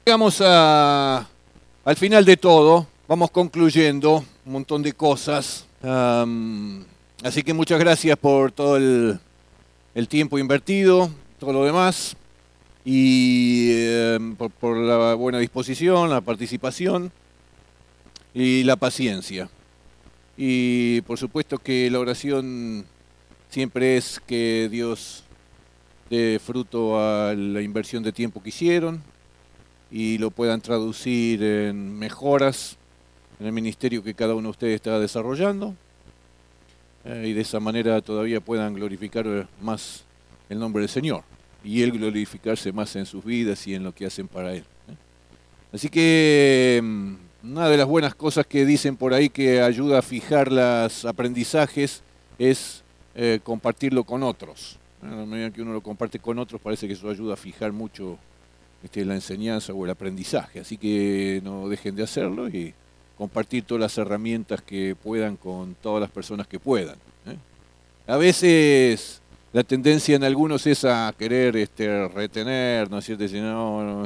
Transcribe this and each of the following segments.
Llegamos al final de todo, vamos concluyendo un montón de cosas. Así que muchas gracias por todo el tiempo invertido, todo lo demás, y por la buena disposición, la participación y la paciencia. Y por supuesto que la oración siempre es que Dios dé fruto a la inversión de tiempo que hicieron y lo puedan traducir en mejoras en el ministerio que cada uno de ustedes está desarrollando, y de esa manera todavía puedan glorificar más el nombre del Señor y Él glorificarse más en sus vidas y en lo que hacen para Él. Así que una de las buenas cosas que dicen por ahí que ayuda a fijar los aprendizajes es compartirlo con otros. A la medida que uno lo comparte con otros parece que eso ayuda a fijar mucho la enseñanza o el aprendizaje. Así que no dejen de hacerlo y compartir todas las herramientas que puedan con todas las personas que puedan. A veces la tendencia en algunos es a querer retener, ¿no es cierto? Decir, no.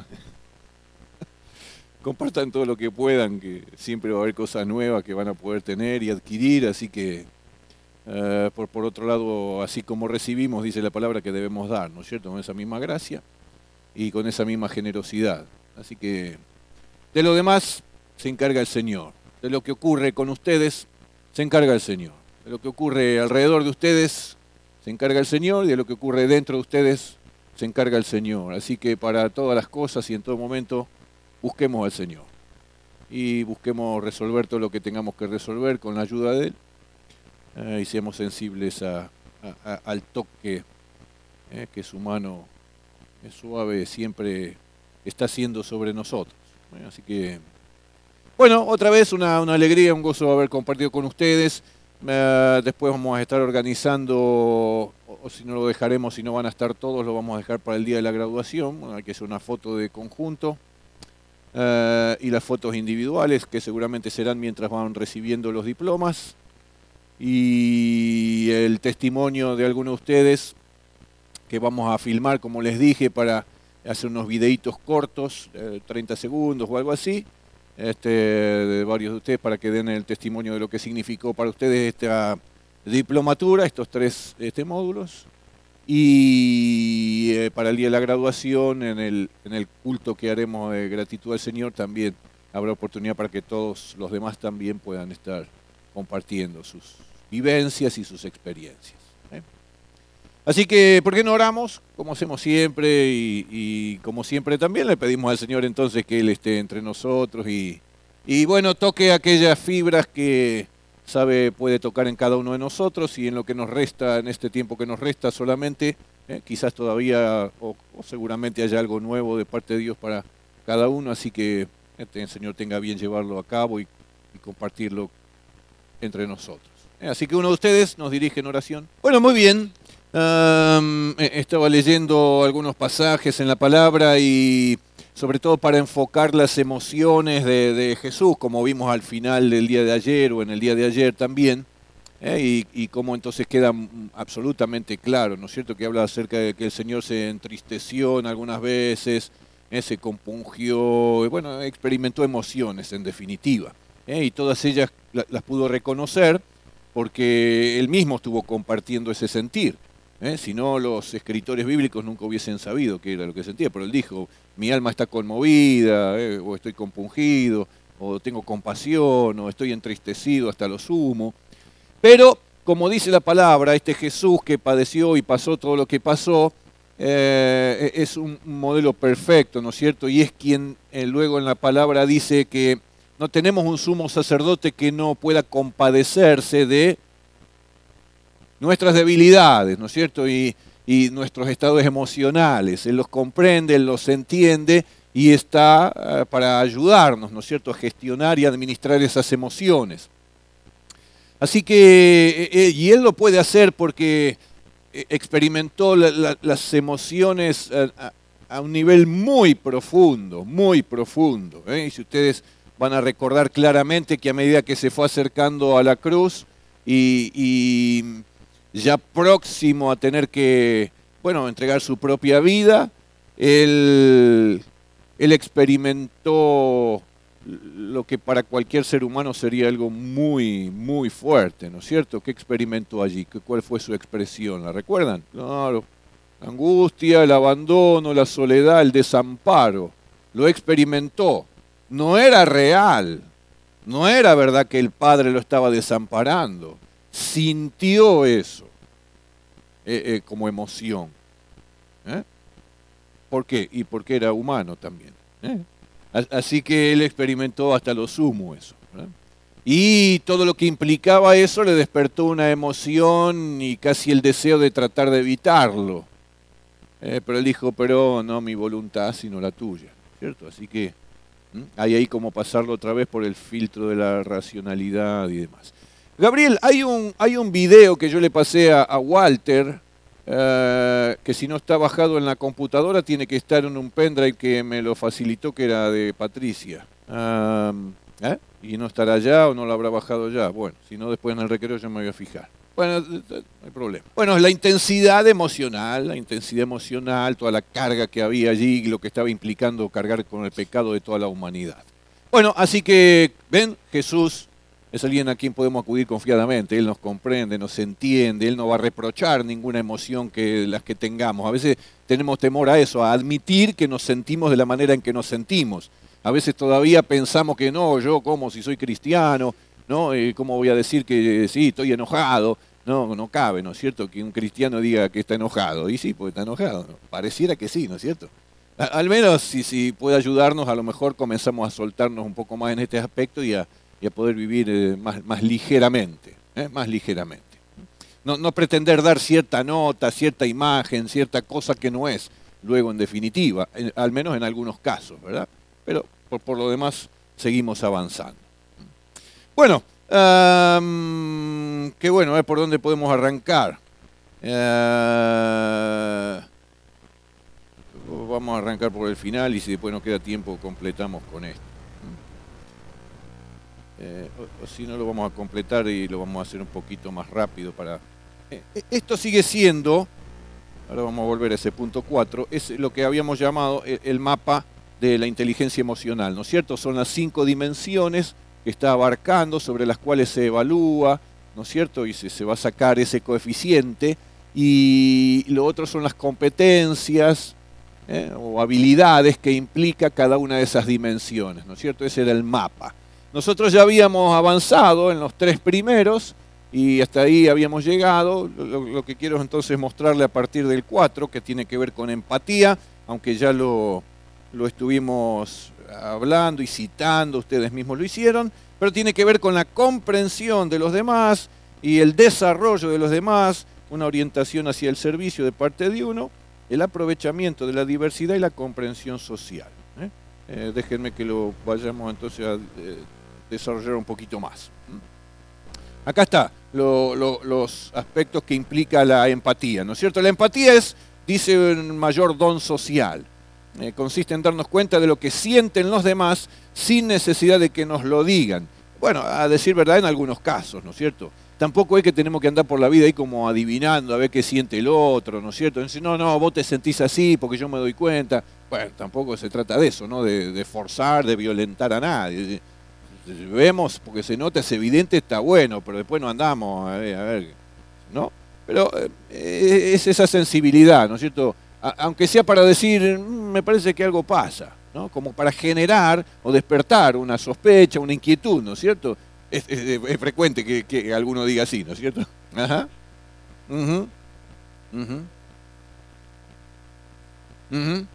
Compartan todo lo que puedan, que siempre va a haber cosas nuevas que van a poder tener y adquirir, así que por otro lado, así como recibimos, dice la palabra, que debemos dar, ¿no es cierto? Con esa misma gracia y con esa misma generosidad. Así que de lo demás se encarga el Señor. De lo que ocurre con ustedes se encarga el Señor. De lo que ocurre alrededor de ustedes se encarga el Señor, y de lo que ocurre dentro de ustedes se encarga el Señor. Así que para todas las cosas y en todo momento busquemos al Señor y busquemos resolver todo lo que tengamos que resolver con la ayuda de Él, y seamos sensibles al toque que su mano es suave, siempre está haciendo sobre nosotros. Así que, bueno, otra vez una alegría, un gozo haber compartido con ustedes. Después vamos a estar organizando, o si no lo dejaremos, si no van a estar todos, lo vamos a dejar para el día de la graduación. Hay que hacer una foto de conjunto y las fotos individuales, que seguramente serán mientras van recibiendo los diplomas. Y el testimonio de algunos de ustedes que vamos a filmar, como les dije, para hacer unos videitos cortos, 30 segundos o algo así, de varios de ustedes, para que den el testimonio de lo que significó para ustedes esta diplomatura, estos tres módulos. Y para el día de la graduación, en el culto que haremos de gratitud al Señor, también habrá oportunidad para que todos los demás también puedan estar compartiendo sus vivencias y sus experiencias. Así que, ¿por qué no oramos? Como hacemos siempre, y como siempre también le pedimos al Señor entonces que Él esté entre nosotros y bueno, toque aquellas fibras que sabe puede tocar en cada uno de nosotros, y en lo que nos resta, en este tiempo que nos resta solamente, quizás todavía o seguramente haya algo nuevo de parte de Dios para cada uno, así que el Señor tenga bien llevarlo a cabo y compartirlo entre nosotros. Así que uno de ustedes nos dirige en oración. Bueno, muy bien. Estaba leyendo algunos pasajes en la palabra y sobre todo para enfocar las emociones de Jesús, como vimos al final del día de ayer o en el día de ayer también, y cómo entonces queda absolutamente claro, ¿no es cierto?, que habla acerca de que el Señor se entristeció en algunas veces, se compungió, y bueno, experimentó emociones en definitiva, y todas ellas las pudo reconocer porque Él mismo estuvo compartiendo ese sentir. Si no, los escritores bíblicos nunca hubiesen sabido qué era lo que sentía, pero Él dijo, mi alma está conmovida, o estoy compungido, o tengo compasión, o estoy entristecido hasta lo sumo. Pero, como dice la palabra, este Jesús que padeció y pasó todo lo que pasó, es un modelo perfecto, ¿no es cierto? Y es quien luego en la palabra dice que no tenemos un sumo sacerdote que no pueda compadecerse de nuestras debilidades, ¿no es cierto? Y nuestros estados emocionales. Él los comprende, Él los entiende y está para ayudarnos, ¿no es cierto?, a gestionar y administrar esas emociones. Así que, y Él lo puede hacer porque experimentó las emociones a un nivel muy profundo, muy profundo. Y si ustedes van a recordar claramente que a medida que se fue acercando a la cruz y ya próximo a tener que, bueno, entregar su propia vida, Él Él experimentó lo que para cualquier ser humano sería algo muy, muy fuerte, ¿no es cierto? ¿Qué experimentó allí? ¿Cuál fue su expresión? ¿La recuerdan? Claro, la angustia, el abandono, la soledad, el desamparo. Lo experimentó. No era real, no era verdad que el Padre lo estaba desamparando. Sintió eso como emoción. ¿Eh? ¿Por qué? Y porque era humano también. ¿Eh? Así que él experimentó hasta lo sumo eso. ¿Verdad? Y todo lo que implicaba eso le despertó una emoción y casi el deseo de tratar de evitarlo. Pero él dijo, pero no mi voluntad, sino la tuya. ¿Cierto? Así que hay ahí como pasarlo otra vez por el filtro de la racionalidad y demás. Gabriel, hay un video que yo le pasé a Walter, que si no está bajado en la computadora tiene que estar en un pendrive que me lo facilitó, que era de Patricia. Y no estará allá o no lo habrá bajado ya. Bueno, si no después en el recreo yo me voy a fijar. Bueno, no hay problema. Bueno, la intensidad emocional, toda la carga que había allí, lo que estaba implicando cargar con el pecado de toda la humanidad. Bueno, así que, ven, Jesús es alguien a quien podemos acudir confiadamente. Él nos comprende, nos entiende, Él no va a reprochar ninguna emoción que las que tengamos. A veces tenemos temor a eso, a admitir que nos sentimos de la manera en que nos sentimos. A veces todavía pensamos que no, yo como si soy cristiano, ¿no? ¿Cómo voy a decir que sí, estoy enojado? No, no cabe, ¿no es cierto? Que un cristiano diga que está enojado. Y sí, porque está enojado, ¿no? Pareciera que sí, ¿no es cierto? Al menos si puede ayudarnos, a lo mejor comenzamos a soltarnos un poco más en este aspecto y a poder vivir más ligeramente, más ligeramente. No pretender dar cierta nota, cierta imagen, cierta cosa que no es, luego en definitiva, al menos en algunos casos, ¿verdad? Pero por lo demás seguimos avanzando. Bueno, qué bueno, a ver por dónde podemos arrancar. Vamos a arrancar por el final y si después nos queda tiempo completamos con esto. O si no lo vamos a completar y lo vamos a hacer un poquito más rápido para... Esto sigue siendo, ahora vamos a volver a ese punto 4, es lo que habíamos llamado el mapa de la inteligencia emocional, ¿no es cierto? Son las 5 dimensiones que está abarcando, sobre las cuales se evalúa, ¿no es cierto? Y se va a sacar ese coeficiente, y lo otro son las competencias o habilidades que implica cada una de esas dimensiones, ¿no es cierto? Ese era el mapa. Nosotros ya habíamos avanzado en los 3 primeros y hasta ahí habíamos llegado. Lo que quiero es entonces mostrarle a partir del 4, que tiene que ver con empatía, aunque ya lo estuvimos hablando y citando, ustedes mismos lo hicieron, pero tiene que ver con la comprensión de los demás y el desarrollo de los demás, una orientación hacia el servicio de parte de uno, el aprovechamiento de la diversidad y la comprensión social. Déjenme que lo vayamos entonces a desarrollar un poquito más. Acá está los aspectos que implica la empatía, ¿no es cierto? La empatía es, dice, un mayor don social. Consiste en darnos cuenta de lo que sienten los demás sin necesidad de que nos lo digan. Bueno, a decir verdad, en algunos casos, ¿no es cierto? Tampoco es que tenemos que andar por la vida ahí como adivinando a ver qué siente el otro, ¿no es cierto? Entonces, no, vos te sentís así porque yo me doy cuenta. Bueno, tampoco se trata de eso, ¿no? De forzar, de violentar a nadie. Vemos, porque se nota, es evidente, está bueno, pero después no andamos a ver, ¿no? Pero es esa sensibilidad, ¿no es cierto? Aunque sea para decir, me parece que algo pasa, ¿no? Como para generar o despertar una sospecha, una inquietud, ¿no es cierto? Es frecuente que alguno diga así, ¿no es cierto? Ajá. Uh-huh. Uh-huh. Uh-huh.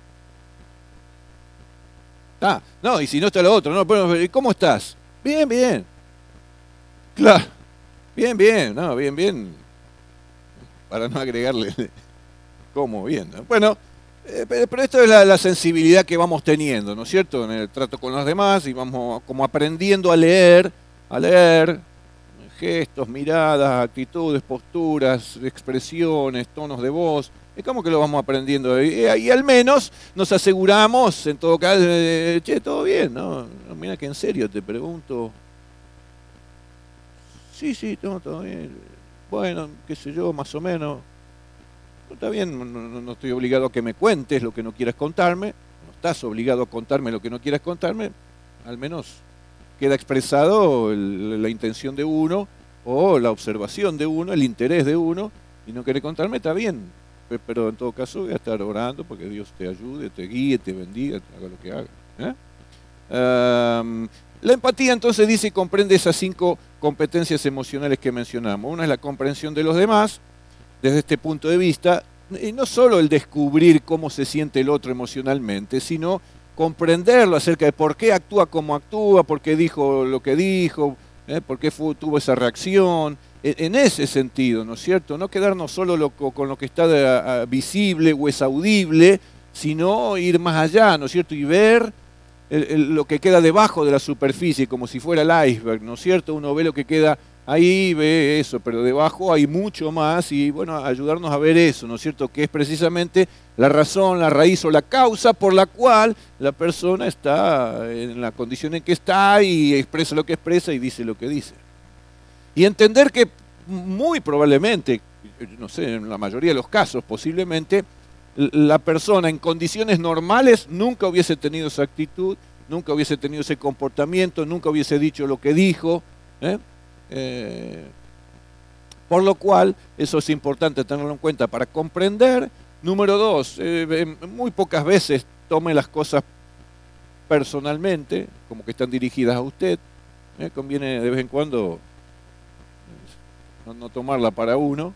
No, y si no está lo otro, ¿no? Bueno, ¿cómo estás? Bien, bien. Claro. Bien, no, bien. Para no agregarle cómo, bien, ¿no? Bueno, pero esto es la sensibilidad que vamos teniendo, ¿no es cierto? En el trato con los demás y vamos como aprendiendo a leer gestos, miradas, actitudes, posturas, expresiones, tonos de voz. Es como que lo vamos aprendiendo y al menos nos aseguramos, en todo caso, che, todo bien, ¿no? Mira que en serio te pregunto. Sí, todo bien. Bueno, qué sé yo, más o menos. Está bien, no estoy obligado a que me cuentes lo que no quieras contarme, no estás obligado a contarme lo que no quieras contarme, al menos queda expresado la intención de uno o la observación de uno, el interés de uno, y no querés contarme, está bien, pero en todo caso voy a estar orando porque Dios te ayude, te guíe, te bendiga, haga lo que haga. La empatía entonces dice y comprende esas 5 competencias emocionales que mencionamos. Una es la comprensión de los demás, desde este punto de vista, y no solo el descubrir cómo se siente el otro emocionalmente, sino comprenderlo acerca de por qué actúa como actúa, por qué dijo lo que dijo, por qué tuvo esa reacción, en ese sentido, ¿no es cierto? No quedarnos solo con lo que está visible o es audible, sino ir más allá, ¿no es cierto? Y ver lo que queda debajo de la superficie, como si fuera el iceberg, ¿no es cierto? Uno ve lo que queda ahí, ve eso, pero debajo hay mucho más y, bueno, ayudarnos a ver eso, ¿no es cierto? Que es precisamente la razón, la raíz o la causa por la cual la persona está en la condición en que está y expresa lo que expresa y dice lo que dice. Y entender que muy probablemente, no sé, en la mayoría de los casos posiblemente, la persona en condiciones normales nunca hubiese tenido esa actitud, nunca hubiese tenido ese comportamiento, nunca hubiese dicho lo que dijo. Por lo cual, eso es importante tenerlo en cuenta para comprender. Número 2, muy pocas veces tome las cosas personalmente, como que están dirigidas a usted. Conviene de vez en cuando no tomarla para uno.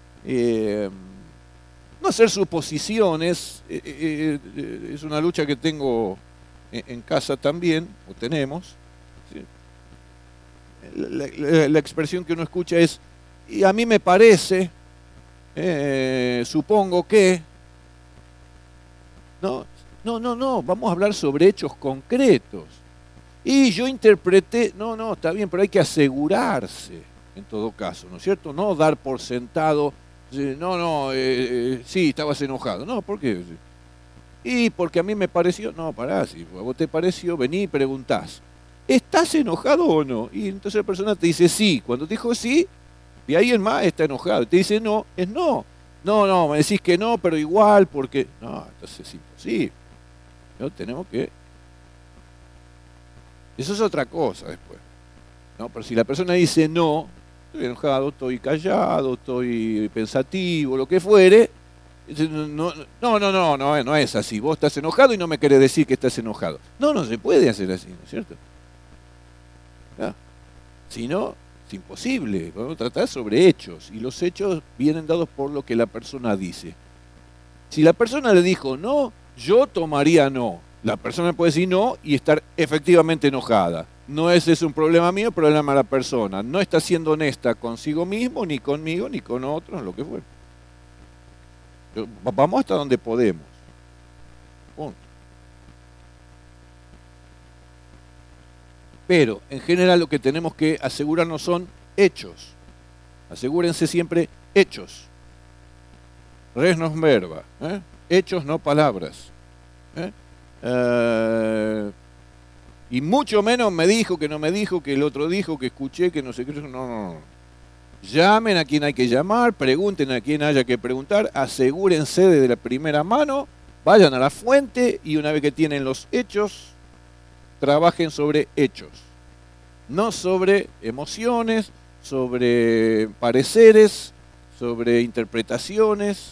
No hacer suposiciones, es una lucha que tengo en casa también, o tenemos. ¿Sí? La expresión que uno escucha es, y a mí me parece, supongo que... No, vamos a hablar sobre hechos concretos. Y yo interpreté, no, está bien, pero hay que asegurarse, en todo caso, ¿no es cierto? No dar por sentado... sí, estabas enojado. No, ¿por qué? Y porque a mí me pareció, no, pará, si a vos te pareció, vení y preguntás, ¿estás enojado o no? Y entonces la persona te dice sí. Cuando te dijo sí, de ahí en más está enojado. Te dice no, es no. No, me decís que no, pero igual, porque... No, entonces es imposible. ¿No? Tenemos que... Eso es otra cosa después. ¿No? Pero si la persona dice no, estoy enojado, estoy callado, estoy pensativo, lo que fuere. No es así. Vos estás enojado y no me querés decir que estás enojado. No se puede hacer así, ¿no es cierto? ¿No? Si no, es imposible. Vamos a tratar sobre hechos. Y los hechos vienen dados por lo que la persona dice. Si la persona le dijo no, yo tomaría no. La persona puede decir no y estar efectivamente enojada. No es un problema mío, problema de la persona. No está siendo honesta consigo mismo, ni conmigo, ni con otros, lo que fuera. Vamos hasta donde podemos. Punto. Pero, en general, lo que tenemos que asegurarnos son hechos. Asegúrense siempre hechos. Res non verba. Hechos, no palabras. Y mucho menos me dijo, que no me dijo, que el otro dijo, que escuché, que no sé qué. No. Llamen a quien hay que llamar, pregunten a quien haya que preguntar, asegúrense de la primera mano, vayan a la fuente y una vez que tienen los hechos, trabajen sobre hechos. No sobre emociones, sobre pareceres, sobre interpretaciones.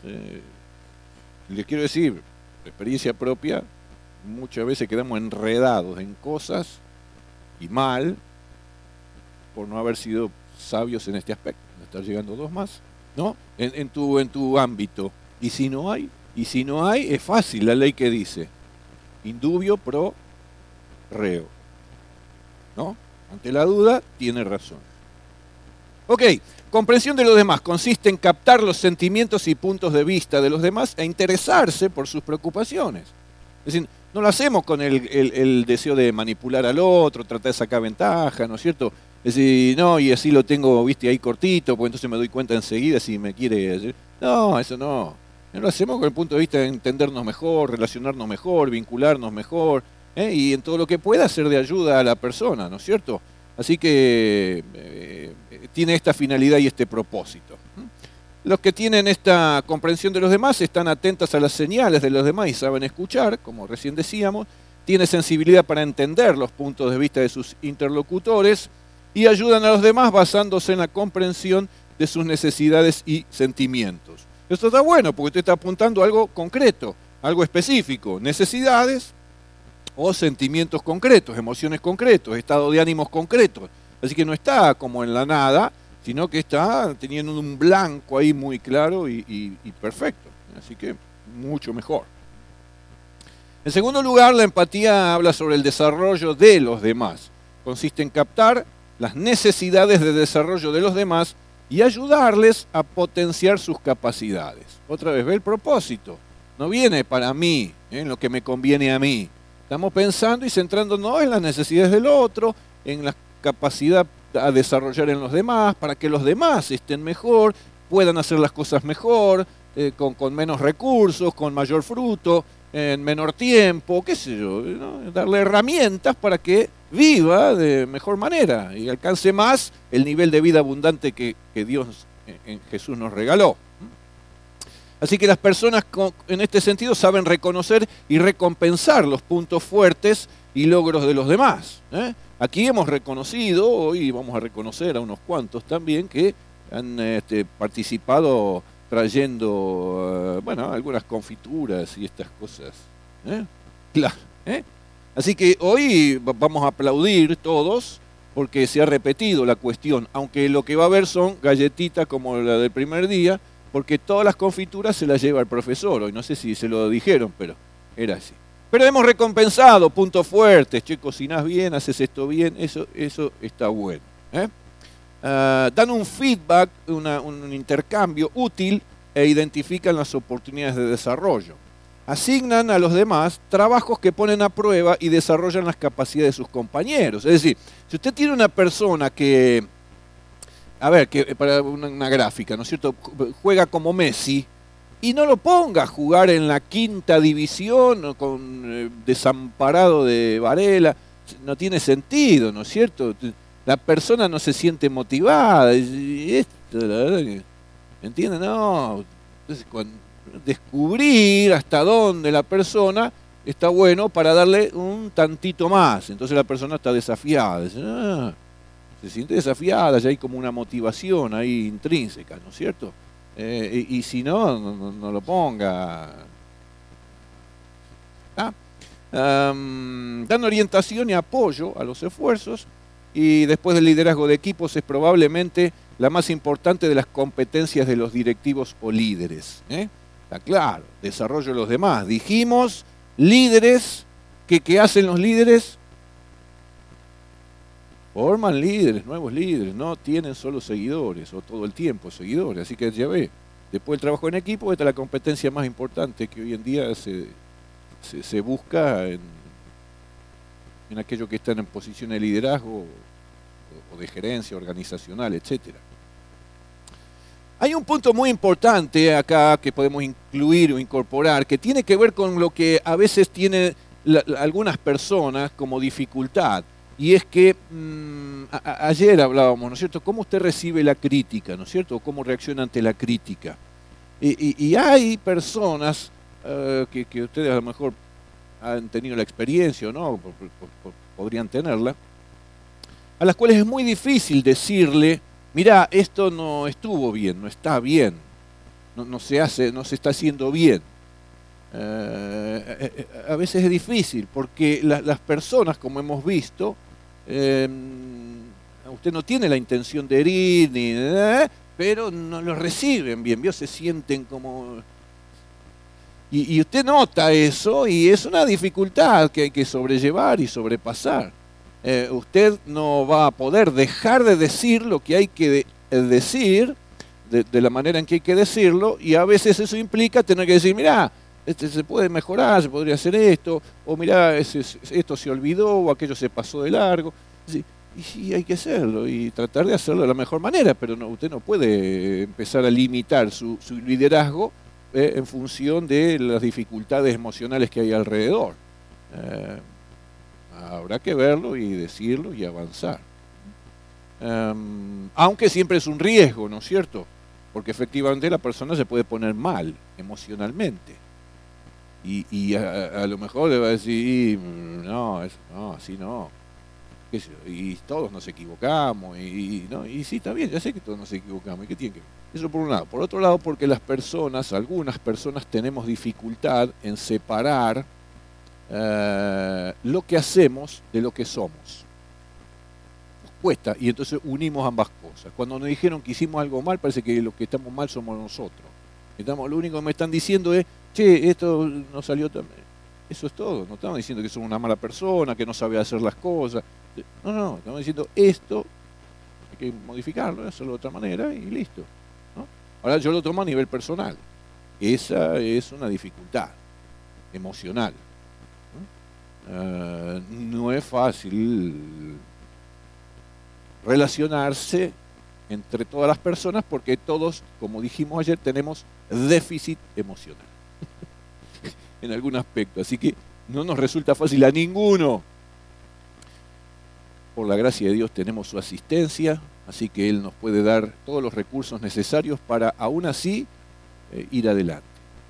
Les quiero decir, de experiencia propia, muchas veces quedamos enredados en cosas y mal por no haber sido sabios en este aspecto. Me están llegando 2 más, ¿no? En tu ámbito. Y si no hay, es fácil la ley que dice indubio pro reo, ¿no? Ante la duda, tiene razón. Ok, comprensión de los demás consiste en captar los sentimientos y puntos de vista de los demás e interesarse por sus preocupaciones. Es decir, no lo hacemos con el deseo de manipular al otro, tratar de sacar ventaja, ¿no es cierto? Es decir, no, y así lo tengo, viste, ahí cortito, pues entonces me doy cuenta enseguida si me quiere... No, eso no. Lo hacemos con el punto de vista de entendernos mejor, relacionarnos mejor, vincularnos mejor, y en todo lo que pueda ser de ayuda a la persona, ¿no es cierto? Así que tiene esta finalidad y este propósito. Los que tienen esta comprensión de los demás están atentos a las señales de los demás y saben escuchar, como recién decíamos, tienen sensibilidad para entender los puntos de vista de sus interlocutores y ayudan a los demás basándose en la comprensión de sus necesidades y sentimientos. Esto está bueno porque usted está apuntando a algo concreto, algo específico, necesidades o sentimientos concretos, emociones concretos, estados de ánimos concretos. Así que no está como en la nada, sino que está teniendo un blanco ahí muy claro y perfecto. Así que mucho mejor. En segundo lugar, la empatía habla sobre el desarrollo de los demás. Consiste en captar las necesidades de desarrollo de los demás y ayudarles a potenciar sus capacidades. Otra vez, ve el propósito. No viene para mí, en lo que me conviene a mí. Estamos pensando y centrándonos en las necesidades del otro, en la capacidad a desarrollar en los demás, para que los demás estén mejor, puedan hacer las cosas mejor, con menos recursos, con mayor fruto, en menor tiempo, qué sé yo, ¿no? Darle herramientas para que viva de mejor manera y alcance más el nivel de vida abundante que Dios en Jesús nos regaló. Así que las personas en este sentido saben reconocer y recompensar los puntos fuertes y logros de los demás. Aquí hemos reconocido, hoy vamos a reconocer a unos cuantos también, que han participado trayendo, algunas confituras y estas cosas. Claro. Así que hoy vamos a aplaudir todos porque se ha repetido la cuestión, aunque lo que va a haber son galletitas como la del primer día, porque todas las confituras se las lleva el profesor. Hoy no sé si se lo dijeron, pero era así. Pero hemos recompensado puntos fuertes. Che, cocinás bien, haces esto bien, eso está bueno. Dan un feedback, un intercambio útil e identifican las oportunidades de desarrollo. Asignan a los demás trabajos que ponen a prueba y desarrollan las capacidades de sus compañeros. Es decir, si usted tiene una persona que, que para una gráfica, ¿no es cierto?, juega como Messi, y no lo ponga a jugar en la quinta división con desamparado de Varela, no tiene sentido, ¿no es cierto? La persona no se siente motivada, y esto, la verdad que, ¿entiende? No, entonces, descubrir hasta dónde la persona está bueno para darle un tantito más, entonces la persona está desafiada, se siente desafiada, ya hay como una motivación ahí intrínseca, ¿no es cierto? Y si no lo ponga. Dan orientación y apoyo a los esfuerzos y después del liderazgo de equipos es probablemente la más importante de las competencias de los directivos o líderes. Está claro, desarrollo de los demás. Dijimos, líderes, ¿qué hacen los líderes? Forman líderes, nuevos líderes, no tienen solo seguidores o todo el tiempo seguidores, así que ya ve, después del trabajo en equipo, esta es la competencia más importante que hoy en día se busca en aquellos que están en posición de liderazgo o de gerencia organizacional, etc. Hay un punto muy importante acá que podemos incluir o incorporar, que tiene que ver con lo que a veces tienen algunas personas como dificultad. Y es que ayer hablábamos, ¿no es cierto?, cómo usted recibe la crítica, ¿no es cierto?, o cómo reacciona ante la crítica. Y hay personas que ustedes a lo mejor han tenido la experiencia o no, podrían tenerla, a las cuales es muy difícil decirle, mira, esto no estuvo bien, no está bien, no se está haciendo bien. A veces es difícil porque las personas, como hemos visto, usted no tiene la intención de herir, pero no lo reciben bien, se sienten como... Y usted nota eso y es una dificultad que hay que sobrellevar y sobrepasar. Usted no va a poder dejar de decir lo que hay que decir de la manera en que hay que decirlo, y a veces eso implica tener que decir, mirá, se puede mejorar, se podría hacer esto, o mirá, esto se olvidó, o aquello se pasó de largo. Y sí, hay que hacerlo, y tratar de hacerlo de la mejor manera, pero usted no puede empezar a limitar su liderazgo en función de las dificultades emocionales que hay alrededor. Habrá que verlo y decirlo y avanzar. Aunque siempre es un riesgo, ¿no es cierto? porque efectivamente la persona se puede poner mal emocionalmente. Y a lo mejor le va a decir, no, no, así no. ¿Qué sé yo? Y todos nos equivocamos, no, y sí, está bien, ya sé que todos nos equivocamos. ¿Y qué tiene que ver? Eso por un lado. Por otro lado, porque las personas, algunas personas tenemos dificultad en separar lo que hacemos de lo que somos. Nos cuesta, y entonces unimos ambas cosas. Cuando nos dijeron que hicimos algo mal, parece que lo que estamos mal somos nosotros. Lo único que me están diciendo es, che, esto no salió tan bien. Eso es todo. No estamos diciendo que soy una mala persona, que no sabe hacer las cosas. No, estamos diciendo esto, hay que modificarlo, hacerlo de otra manera y listo, ¿no? Ahora yo lo tomo a nivel personal. Esa es una dificultad emocional, ¿no? No es fácil relacionarse entre todas las personas porque todos, como dijimos ayer, tenemos déficit emocional en algún aspecto. Así que no nos resulta fácil a ninguno. Por la gracia de Dios tenemos su asistencia, así que Él nos puede dar todos los recursos necesarios para aún así ir adelante.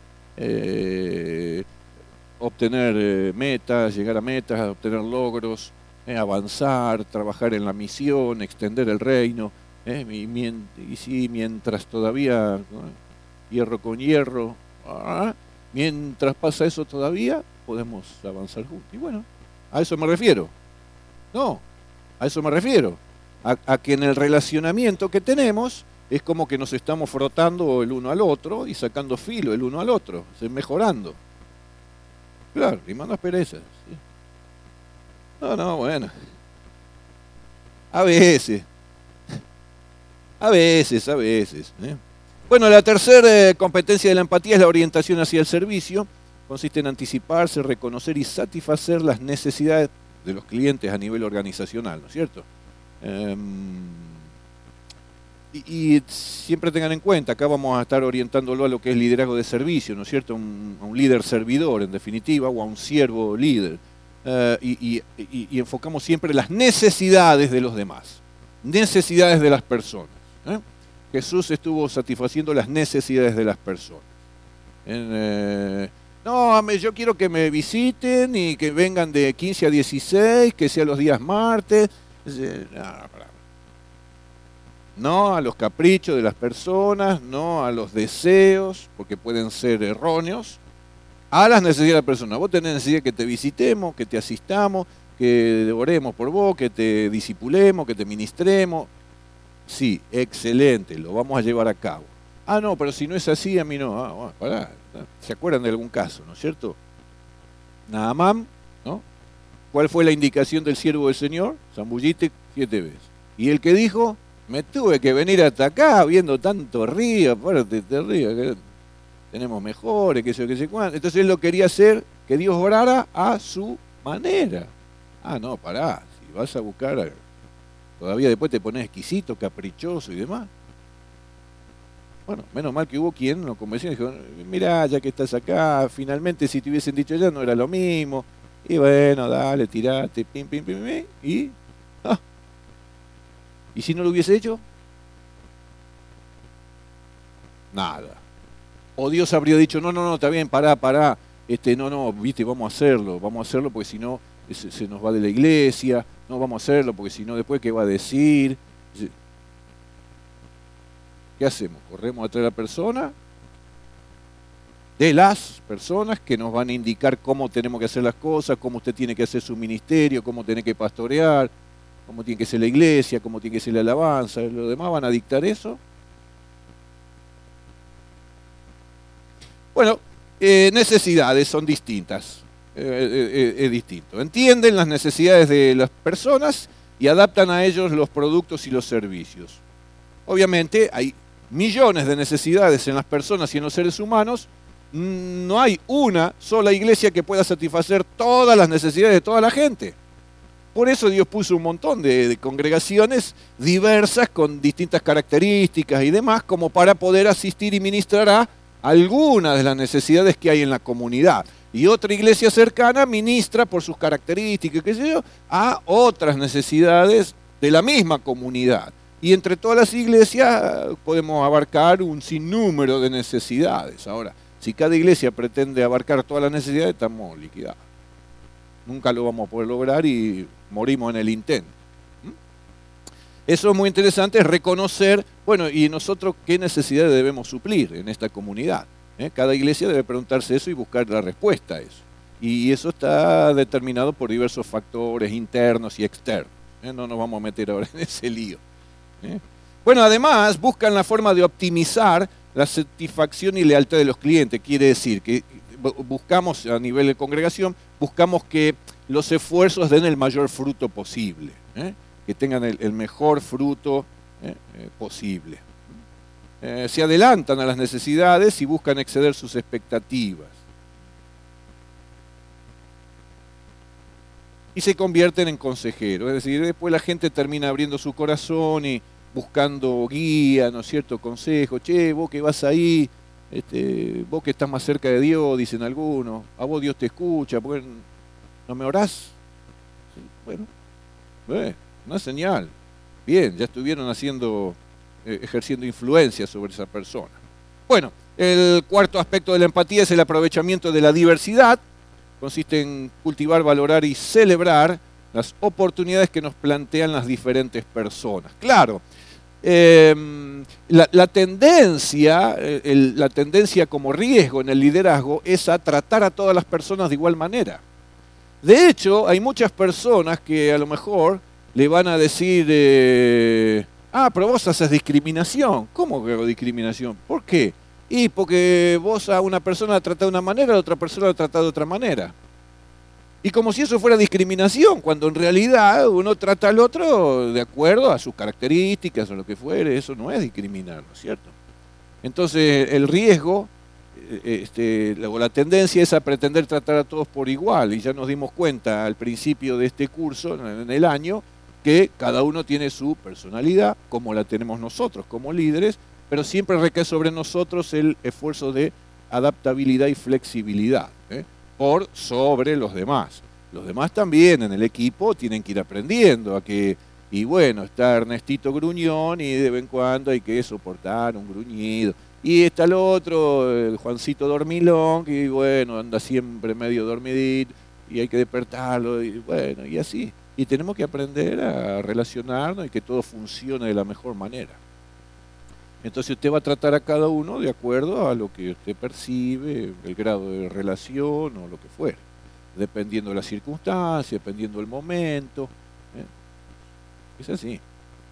Obtener metas, llegar a metas, obtener logros, avanzar, trabajar en la misión, extender el reino. Y sí, mientras todavía, ¿no?, hierro con hierro, mientras pasa eso todavía, podemos avanzar juntos. Y bueno, a eso me refiero. No, a eso me refiero. A que en el relacionamiento que tenemos es como que nos estamos frotando el uno al otro y sacando filo el uno al otro, mejorando. Claro, limando asperezas. ¿Sí? No, bueno. A veces. Bueno, la tercera competencia de la empatía es la orientación hacia el servicio. Consiste en anticiparse, reconocer y satisfacer las necesidades de los clientes a nivel organizacional, ¿no es cierto? Y siempre tengan en cuenta, acá vamos a estar orientándolo a lo que es liderazgo de servicio, ¿no es cierto? A un líder servidor, en definitiva, o a un siervo líder. Y enfocamos siempre las necesidades de los demás, necesidades de las personas. Jesús estuvo satisfaciendo las necesidades de las personas. No, yo quiero que me visiten y que vengan de 15 a 16, que sea los días martes. No a los caprichos de las personas, no a los deseos, porque pueden ser erróneos, a las necesidades de las personas. Vos tenés necesidad de que te visitemos, que te asistamos, que oremos por vos, que te discipulemos, que te ministremos. Sí, excelente, lo vamos a llevar a cabo. No, pero si no es así, a mí no. Bueno, pará. ¿Se acuerdan de algún caso, no es cierto? Naamán, ¿no? ¿Cuál fue la indicación del siervo del Señor? Zambullite 7 veces. Y el que dijo, me tuve que venir hasta acá viendo tanto río, aparte de río, que tenemos mejores, que sé cuánto. Entonces él lo quería hacer, que Dios orara a su manera. No, pará, si vas a buscar, todavía después te pones exquisito, caprichoso y demás. Bueno, menos mal que hubo quien lo convenció y dijo, mirá, ya que estás acá, finalmente si te hubiesen dicho ya no era lo mismo. Y bueno, dale, tirate, pim, y... ¿Y si no lo hubiese hecho? Nada. O Dios habría dicho, no, está bien, pará, viste, vamos a hacerlo porque si no se nos va de la iglesia, no vamos a hacerlo porque si no después ¿qué va a decir? ¿Qué hacemos? Corremos atrás de la persona, de las personas que nos van a indicar cómo tenemos que hacer las cosas, cómo usted tiene que hacer su ministerio, cómo tiene que pastorear, cómo tiene que ser la iglesia, cómo tiene que ser la alabanza. ¿Los demás van a dictar eso? Bueno, necesidades son distintas. Es distinto. Entienden las necesidades de las personas y adaptan a ellos los productos y los servicios. Obviamente hay millones de necesidades en las personas y en los seres humanos. No hay una sola iglesia que pueda satisfacer todas las necesidades de toda la gente. Por eso Dios puso un montón de congregaciones diversas con distintas características y demás, como para poder asistir y ministrar a algunas de las necesidades que hay en la comunidad. Y otra iglesia cercana ministra por sus características, qué sé yo, a otras necesidades de la misma comunidad. Y entre todas las iglesias podemos abarcar un sinnúmero de necesidades. Ahora, si cada iglesia pretende abarcar todas las necesidades, estamos liquidados. Nunca lo vamos a poder lograr y morimos en el intento. Eso es muy interesante, es reconocer, bueno, y nosotros qué necesidades debemos suplir en esta comunidad. Cada iglesia debe preguntarse eso y buscar la respuesta a eso. Y eso está determinado por diversos factores internos y externos. No nos vamos a meter ahora en ese lío. Bueno, además buscan la forma de optimizar la satisfacción y lealtad de los clientes. Quiere decir que buscamos a nivel de congregación, buscamos que los esfuerzos den el mayor fruto posible, que tengan el mejor fruto posible. Se adelantan a las necesidades y buscan exceder sus expectativas. Y se convierten en consejeros, es decir, después la gente termina abriendo su corazón y buscando guía, ¿no es cierto?, consejo. Che, vos que vas ahí, vos que estás más cerca de Dios, dicen algunos, a vos Dios te escucha, ¿por qué no me orás? Sí, bueno, una señal. Bien, ya estuvieron ejerciendo influencia sobre esa persona. Bueno, el cuarto aspecto de la empatía es el aprovechamiento de la diversidad. Consiste en cultivar, valorar y celebrar las oportunidades que nos plantean las diferentes personas. Claro, la tendencia como riesgo en el liderazgo es a tratar a todas las personas de igual manera. De hecho, hay muchas personas que a lo mejor le van a decir, pero vos haces discriminación. ¿Cómo que hago discriminación? ¿Por qué? Y porque vos a una persona la tratás de una manera, a la otra persona la tratás de otra manera. Y como si eso fuera discriminación, cuando en realidad uno trata al otro de acuerdo a sus características o lo que fuere, eso no es discriminar, ¿no es cierto? Entonces el riesgo, o la tendencia es a pretender tratar a todos por igual, y ya nos dimos cuenta al principio de este curso, en el año, que cada uno tiene su personalidad, como la tenemos nosotros como líderes, pero siempre recae sobre nosotros el esfuerzo de adaptabilidad y flexibilidad, por sobre los demás. Los demás también en el equipo tienen que ir aprendiendo a que, y bueno, está Ernestito gruñón y de vez en cuando hay que soportar un gruñido. Y está el otro, el Juancito dormilón, que bueno, anda siempre medio dormidito y hay que despertarlo, y bueno, y así. Y tenemos que aprender a relacionarnos y que todo funcione de la mejor manera. Entonces usted va a tratar a cada uno de acuerdo a lo que usted percibe, el grado de relación o lo que fuera, dependiendo de la circunstancia, dependiendo del momento. Es así.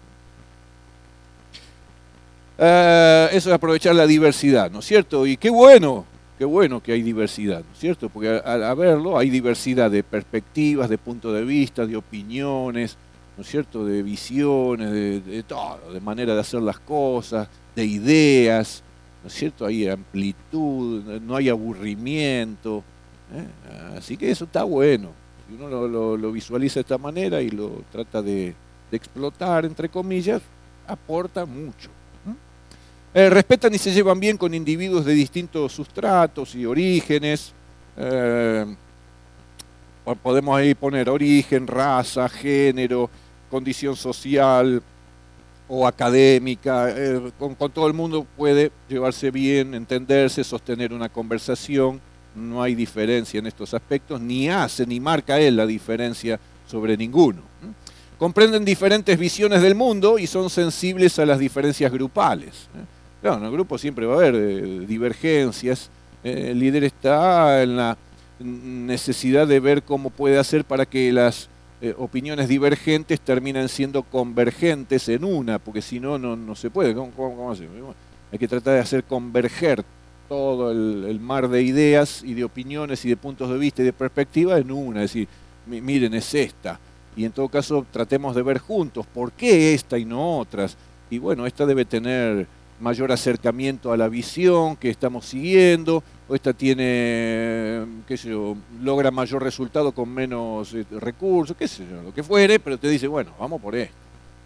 Eso es aprovechar la diversidad, ¿no es cierto? Y qué bueno que hay diversidad, ¿no es cierto? Porque al verlo hay diversidad de perspectivas, de puntos de vista, de opiniones, ¿no es cierto?, de visiones, de todo, de manera de hacer las cosas, de ideas, ¿no es cierto? Hay amplitud, no hay aburrimiento, así que eso está bueno. Si uno lo visualiza de esta manera y lo trata de explotar, entre comillas, aporta mucho. Respetan y se llevan bien con individuos de distintos sustratos y orígenes. Podemos ahí poner origen, raza, género, condición social o académica. Con todo el mundo puede llevarse bien, entenderse, sostener una conversación. No hay diferencia en estos aspectos, ni hace ni marca él la diferencia sobre ninguno. Comprenden diferentes visiones del mundo y son sensibles a las diferencias grupales. Claro, en el grupo siempre va a haber divergencias. El líder está en la necesidad de ver cómo puede hacer para que las opiniones divergentes terminen siendo convergentes en una, porque si no, no se puede. ¿Cómo hacemos? Hay que tratar de hacer converger todo el mar de ideas y de opiniones y de puntos de vista y de perspectiva en una. Es decir, miren, es esta. Y en todo caso tratemos de ver juntos por qué esta y no otras. Y bueno, esta debe tener mayor acercamiento a la visión que estamos siguiendo, o esta tiene, qué sé yo, logra mayor resultado con menos recursos, qué sé yo, lo que fuere, pero te dice, bueno, vamos por esto.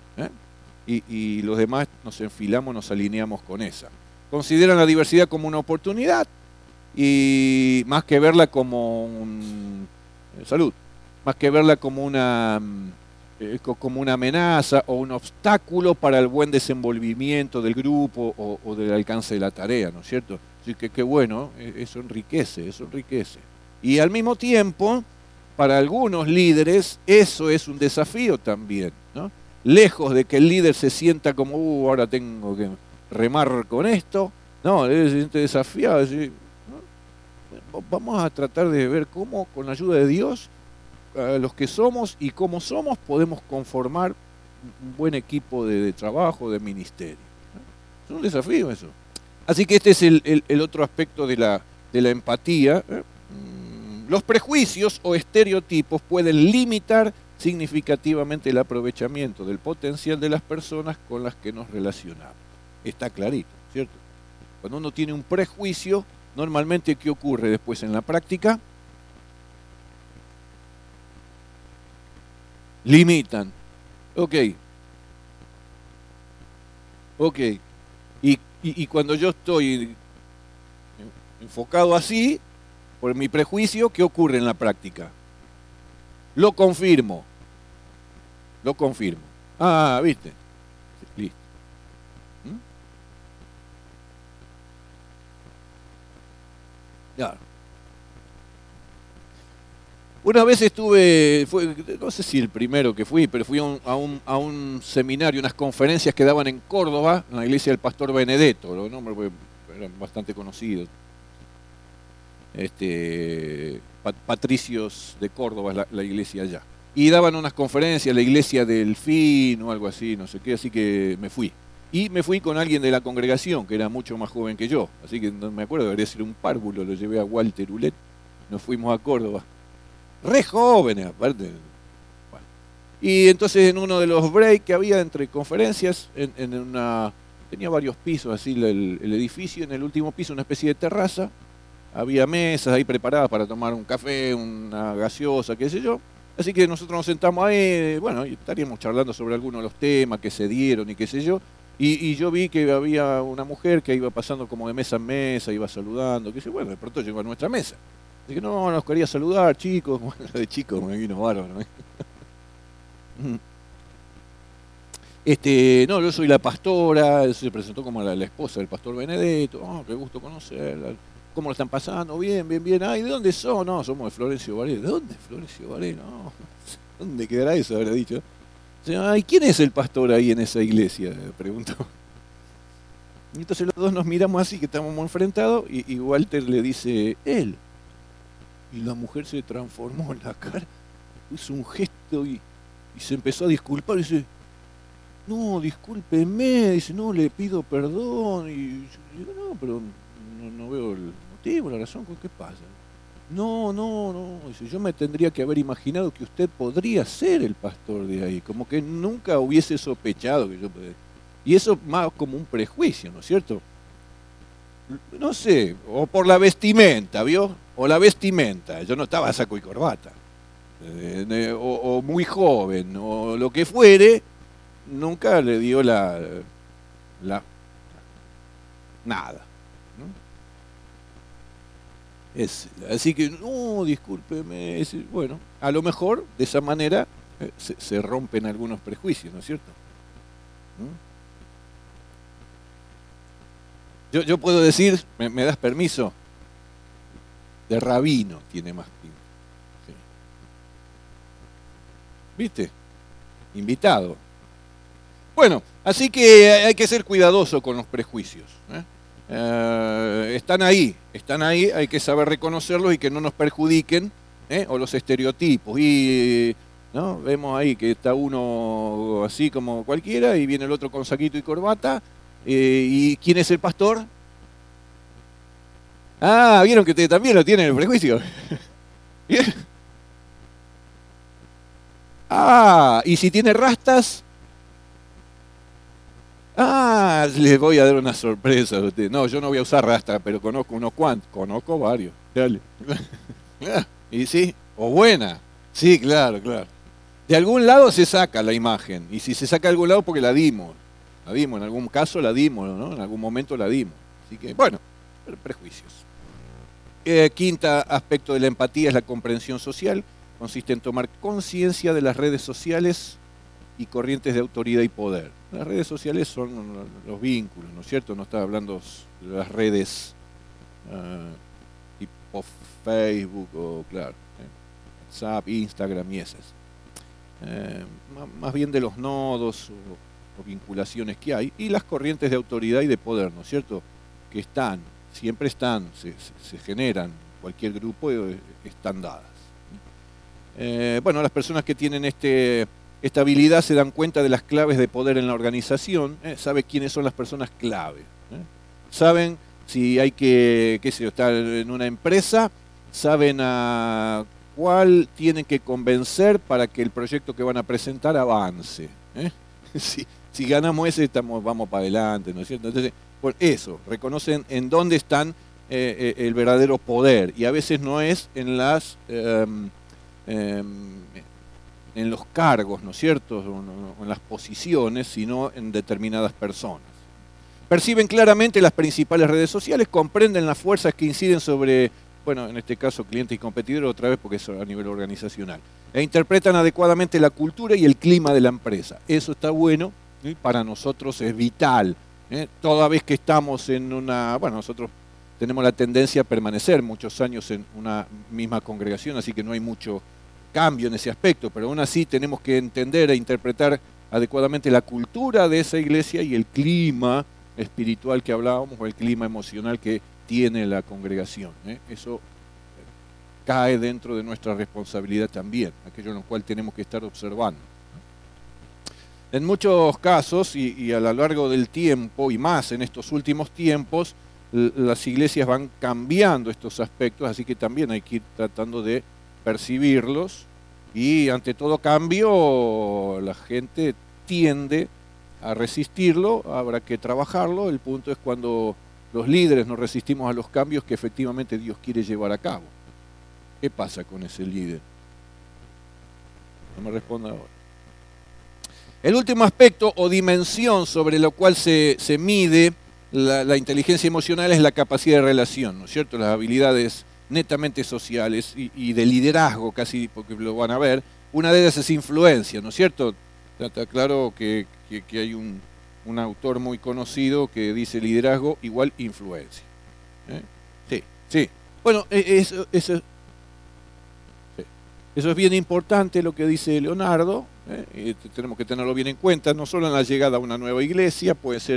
Y los demás nos enfilamos, nos alineamos con esa. Consideran la diversidad como una oportunidad y más que verla como más que verla como una como una amenaza o un obstáculo para el buen desenvolvimiento del grupo o del alcance de la tarea, ¿no es cierto? Así que qué bueno, eso enriquece, eso enriquece. Y al mismo tiempo, para algunos líderes, eso es un desafío también, ¿no? Lejos de que el líder se sienta como, ahora tengo que remar con esto, no, él se siente desafiado, decir, ¿no? Vamos a tratar de ver cómo, con la ayuda de Dios, los que somos y cómo somos, podemos conformar un buen equipo de trabajo, de ministerio, ¿no? Es un desafío eso. Así que este es el otro aspecto de la empatía. Los prejuicios o estereotipos pueden limitar significativamente el aprovechamiento del potencial de las personas con las que nos relacionamos. Está clarito, ¿cierto? Cuando uno tiene un prejuicio, normalmente, ¿qué ocurre después en la práctica? Limitan. Ok. Y cuando yo estoy enfocado así, por mi prejuicio, ¿qué ocurre en la práctica? Lo confirmo. Lo confirmo. Ah, ¿viste? Listo. ¿Mm? Claro. Una vez estuve, no sé si el primero que fui, pero fui a un seminario, unas conferencias que daban en Córdoba, en la iglesia del Pastor Benedetto. Los nombres eran bastante conocidos. Patricios de Córdoba es la iglesia allá. Y daban unas conferencias, la iglesia del Fin o algo así, no sé qué, así que me fui. Y me fui con alguien de la congregación, que era mucho más joven que yo. Así que no me acuerdo, debería ser un párvulo, lo llevé a Walter Ulet. Nos fuimos a Córdoba. Re jóvenes, aparte. Bueno. Y entonces en uno de los breaks que había entre conferencias, tenía varios pisos así el edificio, en el último piso una especie de terraza, había mesas ahí preparadas para tomar un café, una gaseosa, qué sé yo. Así que nosotros nos sentamos ahí, bueno, y estaríamos charlando sobre algunos de los temas que se dieron y qué sé yo. Y yo vi que había una mujer que iba pasando como de mesa en mesa, iba saludando, qué sé yo. Bueno, de pronto llegó a nuestra mesa. Así que no, nos quería saludar, chicos. Bueno, de chicos me vino bárbaro. No, yo soy la pastora, se presentó como la esposa del pastor Benedetto. Oh, qué gusto conocerla. ¿Cómo lo están pasando? Bien, bien, bien. Ay, ¿de dónde son? No, somos de Florencio Varela. ¿De dónde Florencio Varela? No, ¿dónde quedará eso? Habrá dicho. Ay, ¿quién es el pastor ahí en esa iglesia? Preguntó. Y entonces los dos nos miramos así, que estábamos enfrentados, y Walter le dice, él. Y la mujer se transformó en la cara, hizo un gesto y se empezó a disculpar. Y dice, no, discúlpeme. Dice, no, le pido perdón. Y yo digo, no, pero no veo el motivo, la razón, ¿qué pasa? No. Dice, yo me tendría que haber imaginado que usted podría ser el pastor de ahí. Como que nunca hubiese sospechado que yo podía. Y eso más como un prejuicio, ¿no es cierto? No sé, o por la vestimenta, ¿vio? O la vestimenta, yo no estaba a saco y corbata. O muy joven, o lo que fuere, nunca le dio nada. ¿No? Así que, no, discúlpeme. Bueno, a lo mejor de esa manera se rompen algunos prejuicios, ¿no es cierto? ¿Mm? Yo puedo decir, ¿me das permiso? De rabino tiene más pinta. Sí. ¿Viste? Invitado. Bueno, así que hay que ser cuidadoso con los prejuicios. Están ahí, hay que saber reconocerlos y que no nos perjudiquen, o los estereotipos. Y ¿no? Vemos ahí que está uno así como cualquiera y viene el otro con saquito y corbata. ¿Y quién es el pastor? Ah, vieron que ustedes también lo tienen el prejuicio. ¿Bien? Ah, ¿y si tiene rastas? Ah, les voy a dar una sorpresa a ustedes. No, yo no voy a usar rastas, pero conozco unos cuantos. Conozco varios. Dale. ¿Y sí? ¿O buena? Sí, claro. De algún lado se saca la imagen. Y si se saca de algún lado, porque la dimos. En algún caso la dimos, ¿no? En algún momento la dimos. Así que, bueno, prejuicios. Quinta aspecto de la empatía es la comprensión social. Consiste en tomar conciencia de las redes sociales y corrientes de autoridad y poder. Las redes sociales son los vínculos, ¿no es cierto? No está hablando de las redes tipo Facebook o, claro, WhatsApp, Instagram y esas. Más bien de los nodos o vinculaciones que hay y las corrientes de autoridad y de poder, ¿no es cierto? Que están, siempre están, se generan, cualquier grupo están dadas. Bueno, las personas que tienen esta habilidad se dan cuenta de las claves de poder en la organización, saben quiénes son las personas clave, saben si hay que, qué sé yo, estar en una empresa, saben a cuál tienen que convencer para que el proyecto que van a presentar avance. Si ganamos ese, vamos para adelante, ¿no es cierto? Entonces, por eso, reconocen en dónde están el verdadero poder, y a veces no es en en los cargos, ¿no es cierto?, o en las posiciones, sino en determinadas personas. Perciben claramente las principales redes sociales, comprenden las fuerzas que inciden sobre, bueno, en este caso clientes y competidores, otra vez porque es a nivel organizacional, e interpretan adecuadamente la cultura y el clima de la empresa. Eso está bueno, para nosotros es vital. Toda vez que estamos en una, bueno, nosotros tenemos la tendencia a permanecer muchos años en una misma congregación, así que no hay mucho cambio en ese aspecto, pero aún así tenemos que entender e interpretar adecuadamente la cultura de esa iglesia y el clima espiritual que hablábamos, o el clima emocional que tiene la congregación. Eso cae dentro de nuestra responsabilidad también, aquello en lo cual tenemos que estar observando. En muchos casos, y a lo largo del tiempo, y más en estos últimos tiempos, las iglesias van cambiando estos aspectos, así que también hay que ir tratando de percibirlos, y ante todo cambio la gente tiende a resistirlo, habrá que trabajarlo. El punto es cuando los líderes nos resistimos a los cambios que efectivamente Dios quiere llevar a cabo. ¿Qué pasa con ese líder? No me responda ahora. El último aspecto o dimensión sobre lo cual se mide la inteligencia emocional es la capacidad de relación, ¿no es cierto? Las habilidades netamente sociales y de liderazgo, casi, porque lo van a ver. Una de ellas es influencia, ¿no es cierto? Está claro que hay un autor muy conocido que dice liderazgo igual influencia. Sí. Bueno, eso es bien importante lo que dice Leonardo. Tenemos que tenerlo bien en cuenta, no solo en la llegada a una nueva iglesia, puede ser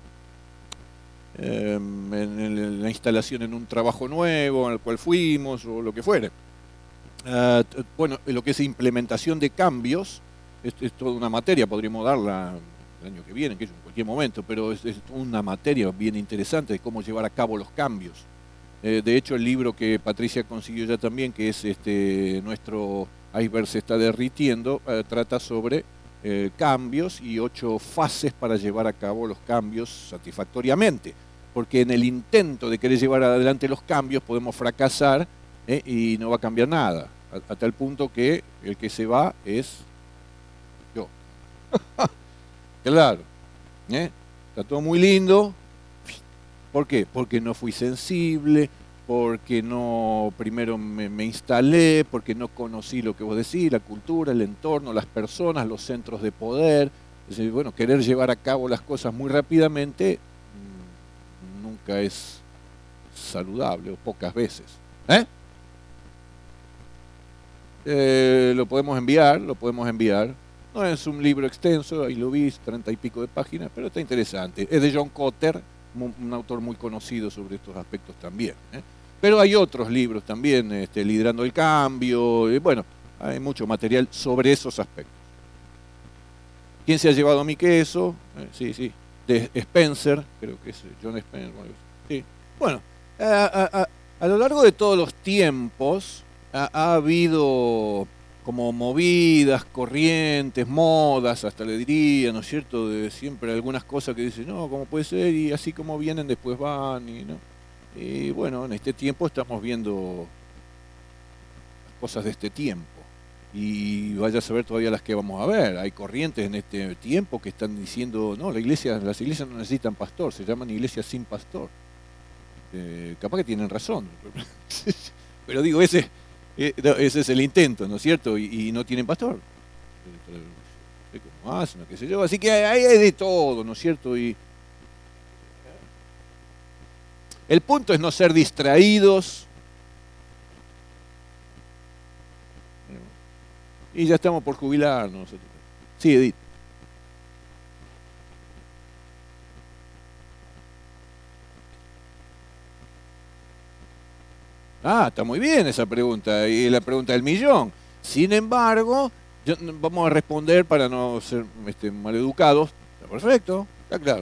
en la instalación en un trabajo nuevo en el cual fuimos o lo que fuere. Bueno, lo que es implementación de cambios es toda una materia, podríamos darla el año que viene, que es en cualquier momento, pero es una materia bien interesante de cómo llevar a cabo los cambios. De hecho, el libro que Patricia consiguió ya también, que es Nuestro iceberg se está derritiendo, trata sobre cambios y 8 fases para llevar a cabo los cambios satisfactoriamente. Porque en el intento de querer llevar adelante los cambios podemos fracasar y no va a cambiar nada. A tal punto que el que se va es yo. Claro. Está todo muy lindo. ¿Por qué? Porque no fui sensible, porque no primero me instalé, porque no conocí lo que vos decís, la cultura, el entorno, las personas, los centros de poder. Es decir, bueno, querer llevar a cabo las cosas muy rápidamente nunca es saludable, o pocas veces. Lo podemos enviar. No es un libro extenso, ahí lo vi, 30 y pico de páginas, pero está interesante. Es de John Kotter, un autor muy conocido sobre estos aspectos también. Pero hay otros libros también, Liderando el Cambio, bueno, hay mucho material sobre esos aspectos. ¿Quién se ha llevado mi queso? Sí, de Spencer, creo que es John Spencer. Sí. Bueno, a lo largo de todos los tiempos ha habido como movidas, corrientes, modas, hasta le diría, ¿no es cierto?, de siempre algunas cosas que dicen, no, ¿cómo puede ser? Y así como vienen, después van, y bueno, en este tiempo estamos viendo cosas de este tiempo. Y vaya a saber todavía las que vamos a ver. Hay corrientes en este tiempo que están diciendo, no, las iglesias no necesitan pastor, se llaman iglesias sin pastor. Capaz que tienen razón. Pero digo, ese es el intento, ¿no es cierto? Y no tienen pastor. sé cómo hacen, qué sé yo. Así que ahí hay de todo, ¿no es cierto? Y el punto es no ser distraídos. Y ya estamos por jubilarnos nosotros. Sí, Edith. Ah, está muy bien esa pregunta, y la pregunta del millón. Sin embargo, vamos a responder para no ser maleducados. Está perfecto, está claro.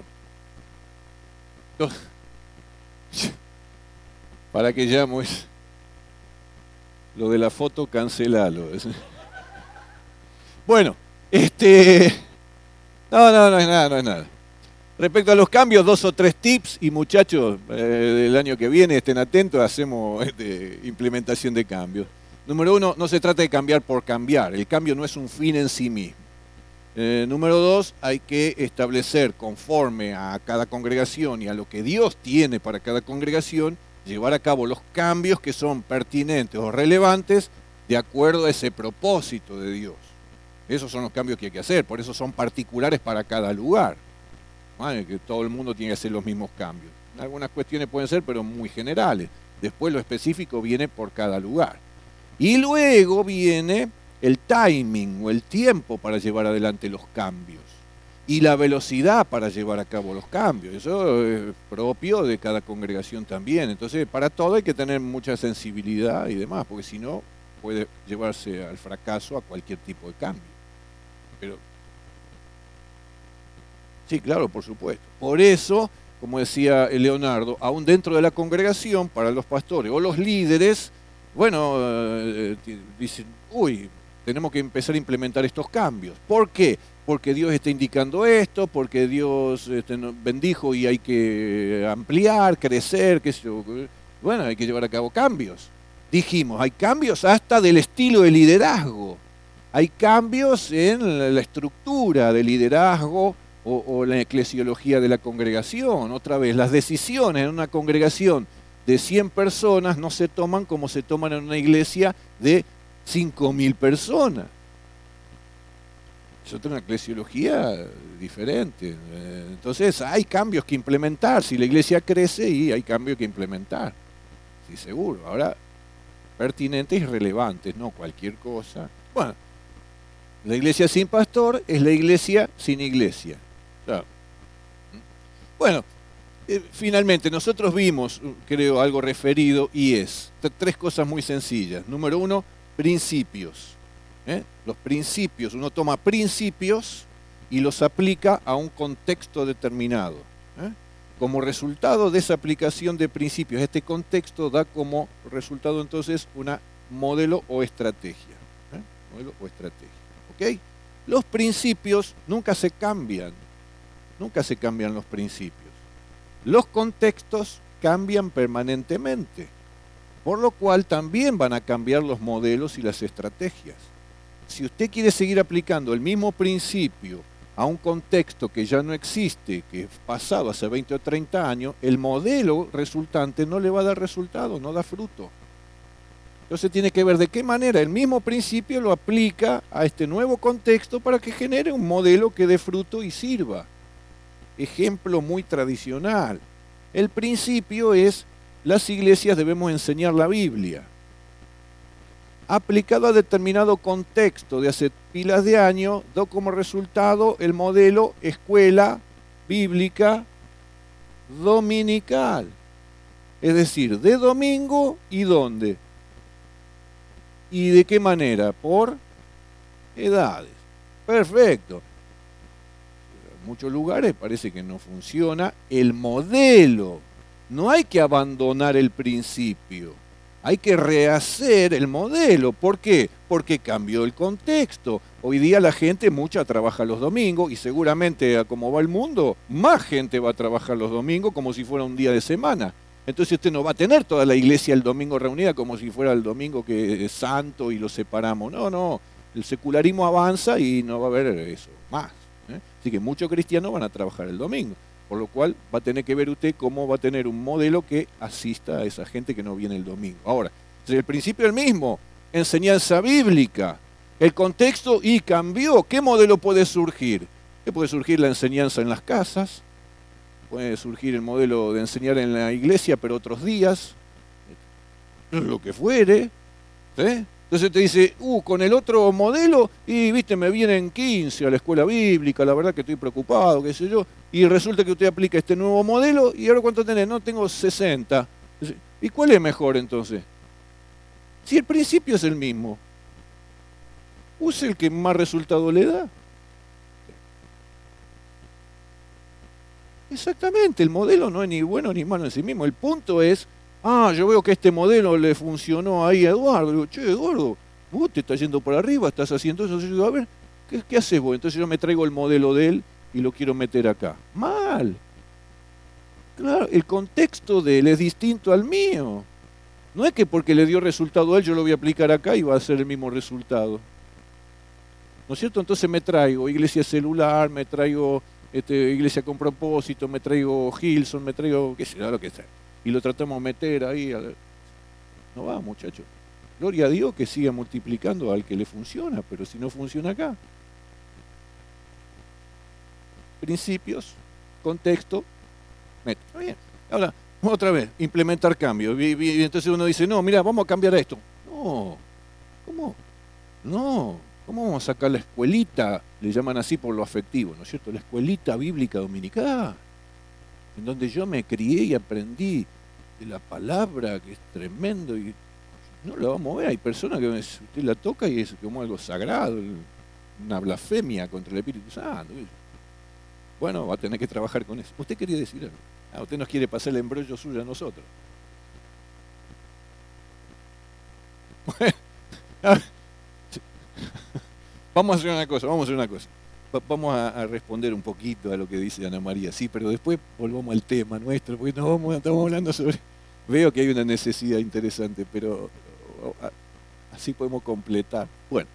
¿Para qué llamo? Lo de la foto, cancelalo. Bueno, no es nada, no es nada. Respecto a los cambios, 2 o 3 tips y muchachos, del año que viene estén atentos, hacemos implementación de cambios. Número 1, no se trata de cambiar por cambiar, el cambio no es un fin en sí mismo. Número 2, hay que establecer conforme a cada congregación y a lo que Dios tiene para cada congregación, llevar a cabo los cambios que son pertinentes o relevantes de acuerdo a ese propósito de Dios. Esos son los cambios que hay que hacer, por eso son particulares para cada lugar. Que todo el mundo tiene que hacer los mismos cambios. Algunas cuestiones pueden ser, pero muy generales. Después lo específico viene por cada lugar. Y luego viene el timing o el tiempo para llevar adelante los cambios. Y la velocidad para llevar a cabo los cambios. Eso es propio de cada congregación también. Entonces, para todo hay que tener mucha sensibilidad y demás, porque si no, puede llevarse al fracaso a cualquier tipo de cambio. Pero sí, claro, por supuesto. Por eso, como decía Leonardo, aún dentro de la congregación, para los pastores o los líderes, bueno, dicen, tenemos que empezar a implementar estos cambios. ¿Por qué? Porque Dios está indicando esto, porque Dios nos bendijo y hay que ampliar, crecer, qué sé yo. Bueno, hay que llevar a cabo cambios. Dijimos, hay cambios hasta del estilo de liderazgo. Hay cambios en la estructura de liderazgo, o la eclesiología de la congregación. Otra vez, las decisiones en una congregación de 100 personas no se toman como se toman en una iglesia de 5.000 personas. Es otra eclesiología diferente. Entonces hay cambios que implementar. Si la iglesia crece, y hay cambios que implementar. Sí, seguro. Ahora, pertinentes y relevantes, no cualquier cosa. Bueno, la iglesia sin pastor es la iglesia sin iglesia. Claro. Bueno, finalmente nosotros vimos, creo, algo referido y es 3 cosas muy sencillas. Número 1, principios. Los principios, uno toma principios y los aplica a un contexto determinado. Como resultado de esa aplicación de principios, este contexto da como resultado entonces una modelo o estrategia. Modelo o estrategia. ¿Ok? Los principios nunca se cambian. Nunca se cambian los principios. Los contextos cambian permanentemente, por lo cual también van a cambiar los modelos y las estrategias. Si usted quiere seguir aplicando el mismo principio a un contexto que ya no existe, que es pasado hace 20 o 30 años, el modelo resultante no le va a dar resultado, no da fruto. Entonces tiene que ver de qué manera el mismo principio lo aplica a este nuevo contexto para que genere un modelo que dé fruto y sirva. Ejemplo muy tradicional. El principio es, las iglesias debemos enseñar la Biblia. Aplicado a determinado contexto de hace pilas de años, da como resultado el modelo escuela bíblica dominical. Es decir, de domingo y dónde. ¿Y de qué manera? Por edades. Perfecto. En muchos lugares parece que no funciona el modelo. No hay que abandonar el principio. Hay que rehacer el modelo. ¿Por qué? Porque cambió el contexto. Hoy día la gente mucha trabaja los domingos y seguramente, como va el mundo, más gente va a trabajar los domingos como si fuera un día de semana. Entonces usted no va a tener toda la iglesia el domingo reunida como si fuera el domingo que es santo y lo separamos. No. El secularismo avanza y no va a haber eso más. Así que muchos cristianos van a trabajar el domingo. Por lo cual va a tener que ver usted cómo va a tener un modelo que asista a esa gente que no viene el domingo. Ahora, el principio es el mismo, enseñanza bíblica. el contexto y cambió. ¿Qué modelo puede surgir? Puede surgir la enseñanza en las casas, puede surgir el modelo de enseñar en la iglesia, pero otros días, lo que fuere. ¿Sí? Entonces te dice, con el otro modelo, y viste, me vienen 15 a la escuela bíblica, la verdad que estoy preocupado, qué sé yo, y resulta que usted aplica este nuevo modelo, y ahora ¿cuánto tenés? No, tengo 60. ¿Y cuál es mejor entonces? Si el principio es el mismo, use el que más resultado le da. Exactamente, el modelo no es ni bueno ni malo en sí mismo, el punto es, yo veo que este modelo le funcionó ahí a Eduardo. Digo, che, Eduardo, vos te estás yendo por arriba, estás haciendo eso. Yo digo, a ver, ¿qué haces vos? Entonces yo me traigo el modelo de él y lo quiero meter acá. Mal. Claro, el contexto de él es distinto al mío. No es que porque le dio resultado a él, yo lo voy a aplicar acá y va a ser el mismo resultado. ¿No es cierto? Entonces me traigo iglesia celular, me traigo iglesia con propósito, me traigo Hilson, me traigo, qué sé yo, lo que sea. Y lo tratamos de meter ahí. No va, muchachos. Gloria a Dios que siga multiplicando al que le funciona, pero si no funciona acá. Principios, contexto, método. Bien. Ahora, otra vez, implementar cambios. Y entonces uno dice, no, mira, vamos a cambiar esto. No, ¿cómo? No, ¿cómo vamos a sacar la escuelita? Le llaman así por lo afectivo, ¿no es cierto? La escuelita bíblica dominical, en donde yo me crié y aprendí de la palabra, que es tremendo, y no lo vamos a ver. Hay personas que usted la toca y es como algo sagrado, una blasfemia contra el Espíritu Santo. Bueno, va a tener que trabajar con eso. ¿Usted quería decir algo? Usted nos quiere pasar el embrollo suyo a nosotros. Bueno, vamos a hacer una cosa. Vamos a responder un poquito a lo que dice Ana María, sí, pero después volvamos al tema nuestro, porque estamos hablando sobre... Veo que hay una necesidad interesante, pero así podemos completar. Bueno,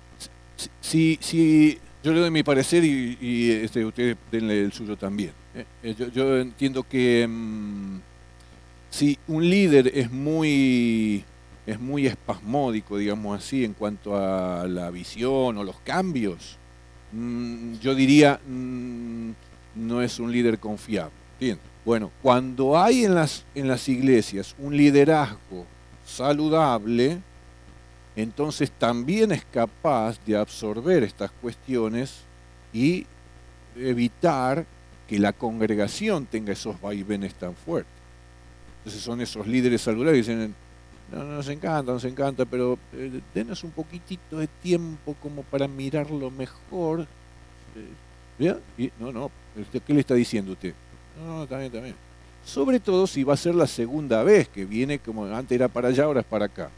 si yo le doy mi parecer y ustedes denle el suyo también. Yo entiendo que si un líder es muy espasmódico, digamos así, en cuanto a la visión o los cambios, yo diría, no es un líder confiable. Bien. Bueno, cuando hay en las iglesias un liderazgo saludable, entonces también es capaz de absorber estas cuestiones y evitar que la congregación tenga esos vaivenes tan fuertes. Entonces son esos líderes saludables que dicen, no, nos encanta, pero denos un poquitito de tiempo como para mirarlo mejor. ¿Ya? Y, no, ¿qué le está diciendo usted? No, está bien. Sobre todo si va a ser la segunda vez que viene, como antes era para allá, ahora es para acá.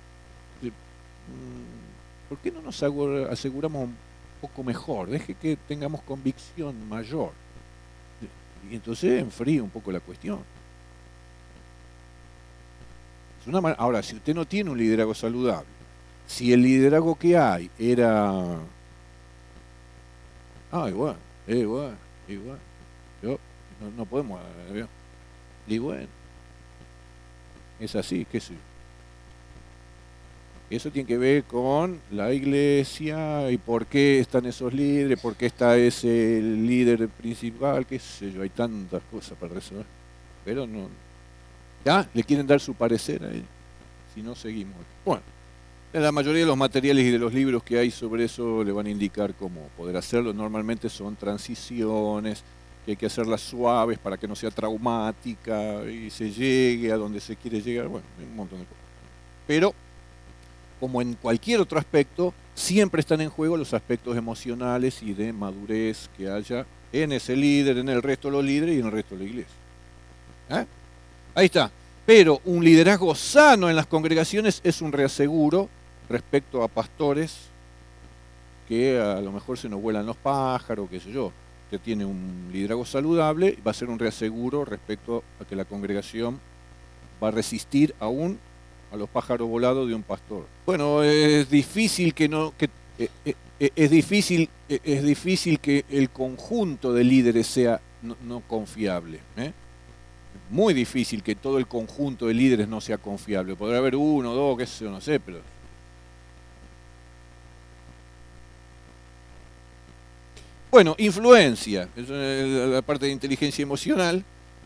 ¿Por qué no nos aseguramos un poco mejor? Deje que tengamos convicción mayor. Y entonces enfríe un poco la cuestión. Ahora, si usted no tiene un liderazgo saludable, si el liderazgo que hay era... igual. No podemos... Y bueno, es así, qué sé yo. Eso tiene que ver con la iglesia y por qué están esos líderes, por qué está ese líder principal, qué sé yo, hay tantas cosas para resolver. Pero no... ¿Ya? ¿Le quieren dar su parecer a él? Si no, seguimos. Bueno, la mayoría de los materiales y de los libros que hay sobre eso le van a indicar cómo poder hacerlo. Normalmente son transiciones, que hay que hacerlas suaves para que no sea traumática y se llegue a donde se quiere llegar. Bueno, un montón de cosas. Pero, como en cualquier otro aspecto, siempre están en juego los aspectos emocionales y de madurez que haya en ese líder, en el resto de los líderes y en el resto de la iglesia. Ahí está. Pero un liderazgo sano en las congregaciones es un reaseguro respecto a pastores que a lo mejor se nos vuelan los pájaros, qué sé yo. Que tiene un liderazgo saludable, va a ser un reaseguro respecto a que la congregación va a resistir aún a los pájaros volados de un pastor. Bueno, es difícil es difícil que el conjunto de líderes sea no confiable. Muy difícil que todo el conjunto de líderes no sea confiable. Podrá haber uno, dos, qué sé yo, no sé, pero Bueno, influencia, es la parte de inteligencia emocional,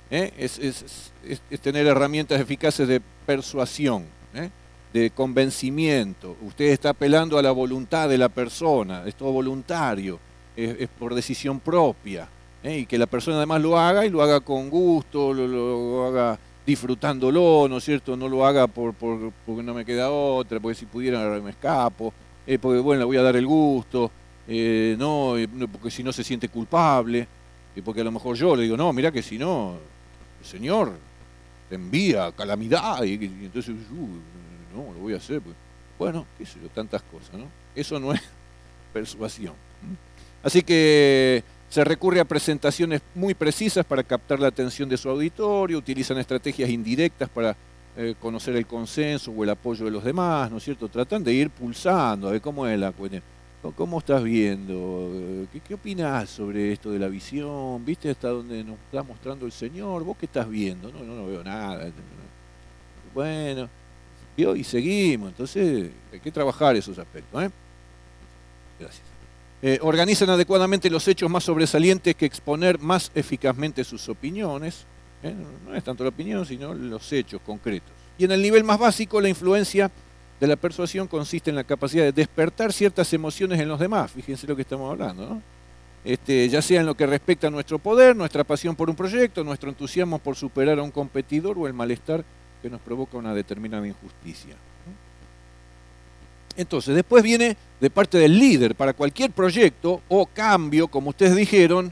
es tener herramientas eficaces de persuasión, de convencimiento. Usted está apelando a la voluntad de la persona, es todo voluntario, es por decisión propia, y que la persona además lo haga y lo haga con gusto, lo haga disfrutándolo, ¿no es cierto? No lo haga porque no me queda otra, porque si pudiera me escapo, porque bueno, le voy a dar el gusto, no, porque si no se siente culpable, porque a lo mejor yo le digo, no, mira que si no, el Señor te envía calamidad, y entonces, no, lo voy a hacer, pues. Bueno, qué sé yo, tantas cosas, ¿no? Eso no es persuasión. Así que se recurre a presentaciones muy precisas para captar la atención de su auditorio, utilizan estrategias indirectas para conocer el consenso o el apoyo de los demás, ¿no es cierto? Tratan de ir pulsando, a ver cómo es la cuestión. ¿Cómo estás viendo? ¿Qué opinás sobre esto de la visión? ¿Viste hasta dónde nos está mostrando el Señor? ¿Vos qué estás viendo? No veo nada. Bueno, vio y seguimos. Entonces hay que trabajar esos aspectos, ¿eh? Gracias. Organizan adecuadamente los hechos más sobresalientes que exponer más eficazmente sus opiniones. No es tanto la opinión, sino los hechos concretos. Y en el nivel más básico, la influencia de la persuasión consiste en la capacidad de despertar ciertas emociones en los demás. Fíjense lo que estamos hablando, ¿no? Ya sea en lo que respecta a nuestro poder, nuestra pasión por un proyecto, nuestro entusiasmo por superar a un competidor o el malestar que nos provoca una determinada injusticia. Entonces, después viene de parte del líder, para cualquier proyecto o cambio, como ustedes dijeron,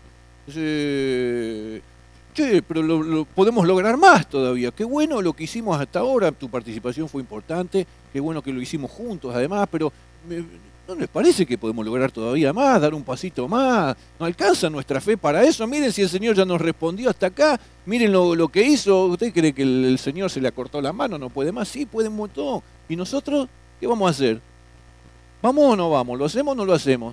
pero lo podemos lograr más todavía. Qué bueno lo que hicimos hasta ahora, tu participación fue importante, qué bueno que lo hicimos juntos además, pero ¿no les parece que podemos lograr todavía más, dar un pasito más? ¿No alcanza nuestra fe para eso? Miren si el Señor ya nos respondió hasta acá, miren lo que hizo. ¿Usted cree que el Señor se le acortó la mano, no puede más? Sí, puede un montón. ¿Y nosotros qué vamos a hacer? ¿Vamos o no vamos? ¿Lo hacemos o no lo hacemos?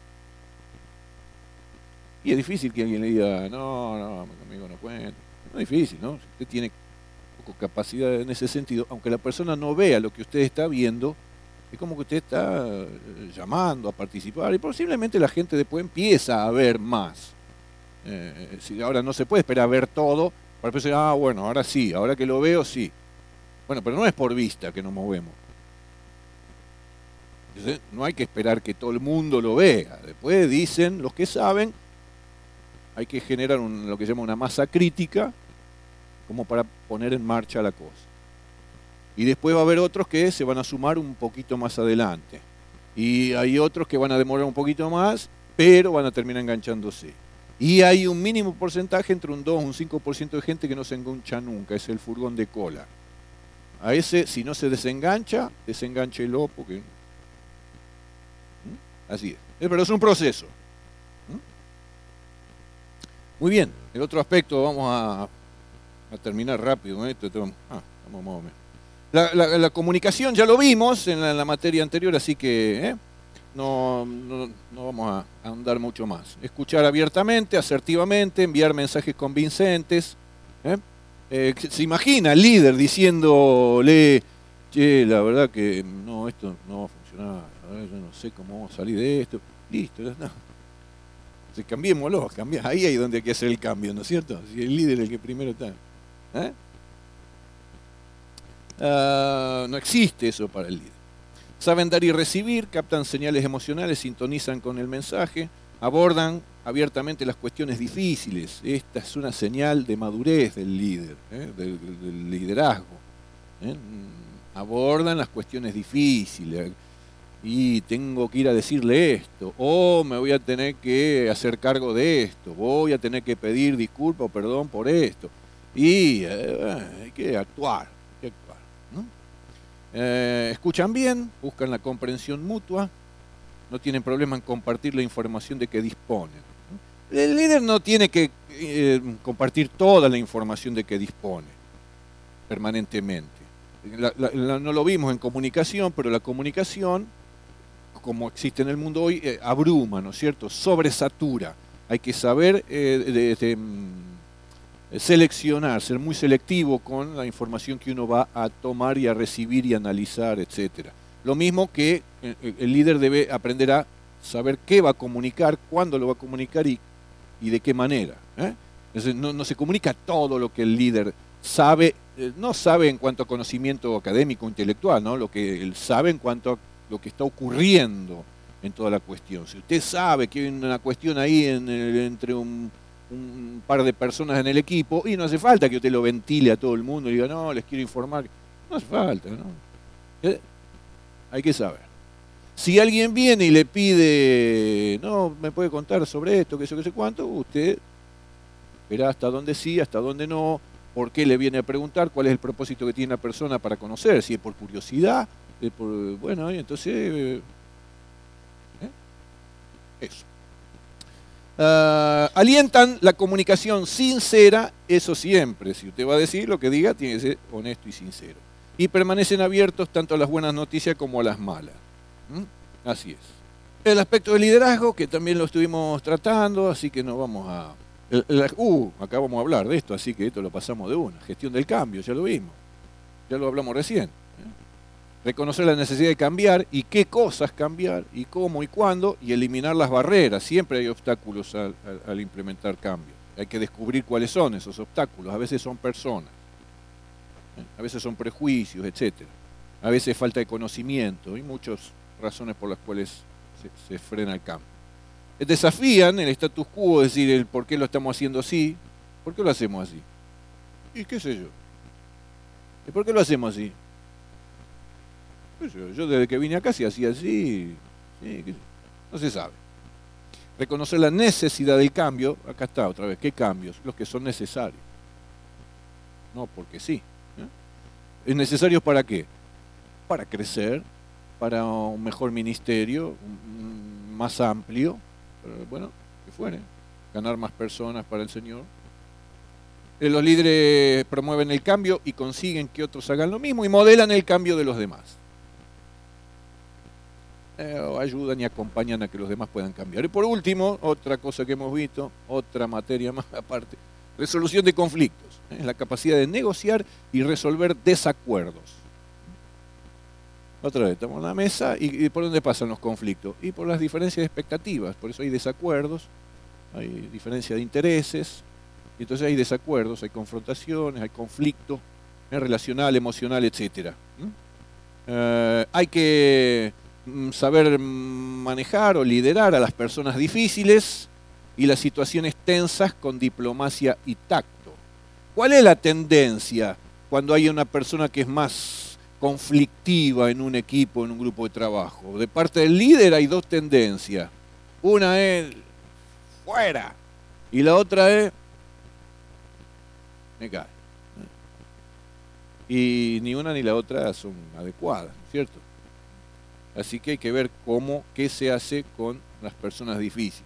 Y es difícil que alguien le diga, no, conmigo no cuenta. No es difícil, ¿no? Si usted tiene poco capacidad en ese sentido, aunque la persona no vea lo que usted está viendo, es como que usted está llamando a participar y posiblemente la gente después empieza a ver más. Si ahora no se puede esperar a ver todo, para decir, bueno, ahora sí, ahora que lo veo, sí. Bueno, pero no es por vista que nos movemos. Entonces, no hay que esperar que todo el mundo lo vea. Después dicen los que saben, hay que generar lo que se llama una masa crítica, como para poner en marcha la cosa. Y después va a haber otros que se van a sumar un poquito más adelante. Y hay otros que van a demorar un poquito más, pero van a terminar enganchándose. Y hay un mínimo porcentaje, entre un 2 y un 5% de gente que no se engancha nunca, es el furgón de cola. A ese, si no se desengancha, desengánchelo, porque... Así es. Pero es un proceso. Muy bien, el otro aspecto, vamos a terminar rápido con esto. Vamos más o menos. La comunicación ya lo vimos en la materia anterior, así que no vamos a ahondar mucho más. Escuchar abiertamente, asertivamente, enviar mensajes convincentes. Se imagina el líder diciéndole, che, la verdad que no, esto no va a funcionar, yo no sé cómo vamos a salir de esto. Listo, no. Entonces cambiémoslo, ahí es donde hay que hacer el cambio, ¿no es cierto? Si el líder es el que primero está. No existe eso para el líder. Saben dar y recibir, captan señales emocionales, sintonizan con el mensaje, abordan abiertamente las cuestiones difíciles. Esta es una señal de madurez del líder, del liderazgo. Abordan las cuestiones difíciles. Y tengo que ir a decirle esto, o me voy a tener que hacer cargo de esto, voy a tener que pedir disculpas o perdón por esto. Y hay que actuar, ¿no? Escuchan bien, buscan la comprensión mutua, no tienen problema en compartir la información de que disponen. El líder no tiene que compartir toda la información de que dispone permanentemente. No lo vimos en comunicación, pero la comunicación, como existe en el mundo hoy, abruma, ¿no es cierto? Sobresatura. Hay que saber seleccionar, ser muy selectivo con la información que uno va a tomar y a recibir y analizar, etc. Lo mismo que el líder debe aprender a saber qué va a comunicar, cuándo lo va a comunicar y de qué manera. Entonces, no se comunica todo lo que el líder sabe, no sabe en cuanto a conocimiento académico, intelectual, ¿no? Lo que él sabe en cuanto a lo que está ocurriendo en toda la cuestión. Si usted sabe que hay una cuestión ahí entre un par de personas en el equipo, y no hace falta que usted lo ventile a todo el mundo y diga, no, les quiero informar. No hace falta, ¿no? Hay que saber. Si alguien viene y le pide, no, me puede contar sobre esto, qué sé cuánto, usted verá hasta dónde sí, hasta dónde no, por qué le viene a preguntar, cuál es el propósito que tiene la persona para conocer, si es por curiosidad, bueno, y entonces, eso. Alientan la comunicación sincera, eso siempre, si usted va a decir lo que diga, tiene que ser honesto y sincero. Y permanecen abiertos tanto a las buenas noticias como a las malas. Así es. El aspecto del liderazgo, que también lo estuvimos tratando, así que no vamos a... acá vamos a hablar de esto, así que esto lo pasamos de una. Gestión del cambio, ya lo vimos. Ya lo hablamos recién. Reconocer la necesidad de cambiar y qué cosas cambiar y cómo y cuándo y eliminar las barreras. Siempre hay obstáculos al implementar cambios. Hay que descubrir cuáles son esos obstáculos. A veces son personas, a veces son prejuicios, etc. A veces falta de conocimiento y muchas razones por las cuales se frena el cambio. Desafían el status quo, es decir, el por qué lo estamos haciendo así. ¿Por qué lo hacemos así? ¿Y qué sé yo? ¿Y por qué lo hacemos así? Yo desde que vine acá se hacía así, sí, no se sabe. Reconocer la necesidad del cambio, acá está otra vez, ¿qué cambios? Los que son necesarios. No porque sí. ¿Es necesario para qué? Para crecer, para un mejor ministerio, más amplio, bueno, que fuere, ganar más personas para el Señor. Los líderes promueven el cambio y consiguen que otros hagan lo mismo y modelan el cambio de los demás. Ayudan y acompañan a que los demás puedan cambiar. Y por último, otra cosa que hemos visto, otra materia más aparte, resolución de conflictos, la capacidad de negociar y resolver desacuerdos. Otra vez, estamos en la mesa y ¿por dónde pasan los conflictos? Y por las diferencias de expectativas, por eso hay desacuerdos, hay diferencia de intereses, y entonces hay desacuerdos, hay confrontaciones, hay conflicto relacional, emocional, etc. Hay que saber manejar o liderar a las personas difíciles y las situaciones tensas con diplomacia y tacto. ¿Cuál es la tendencia cuando hay una persona que es más conflictiva en un equipo, en un grupo de trabajo? De parte del líder hay dos tendencias. Una es fuera y la otra es me cae. Y ni una ni la otra son adecuadas, ¿no es cierto? Así que hay que ver qué se hace con las personas difíciles.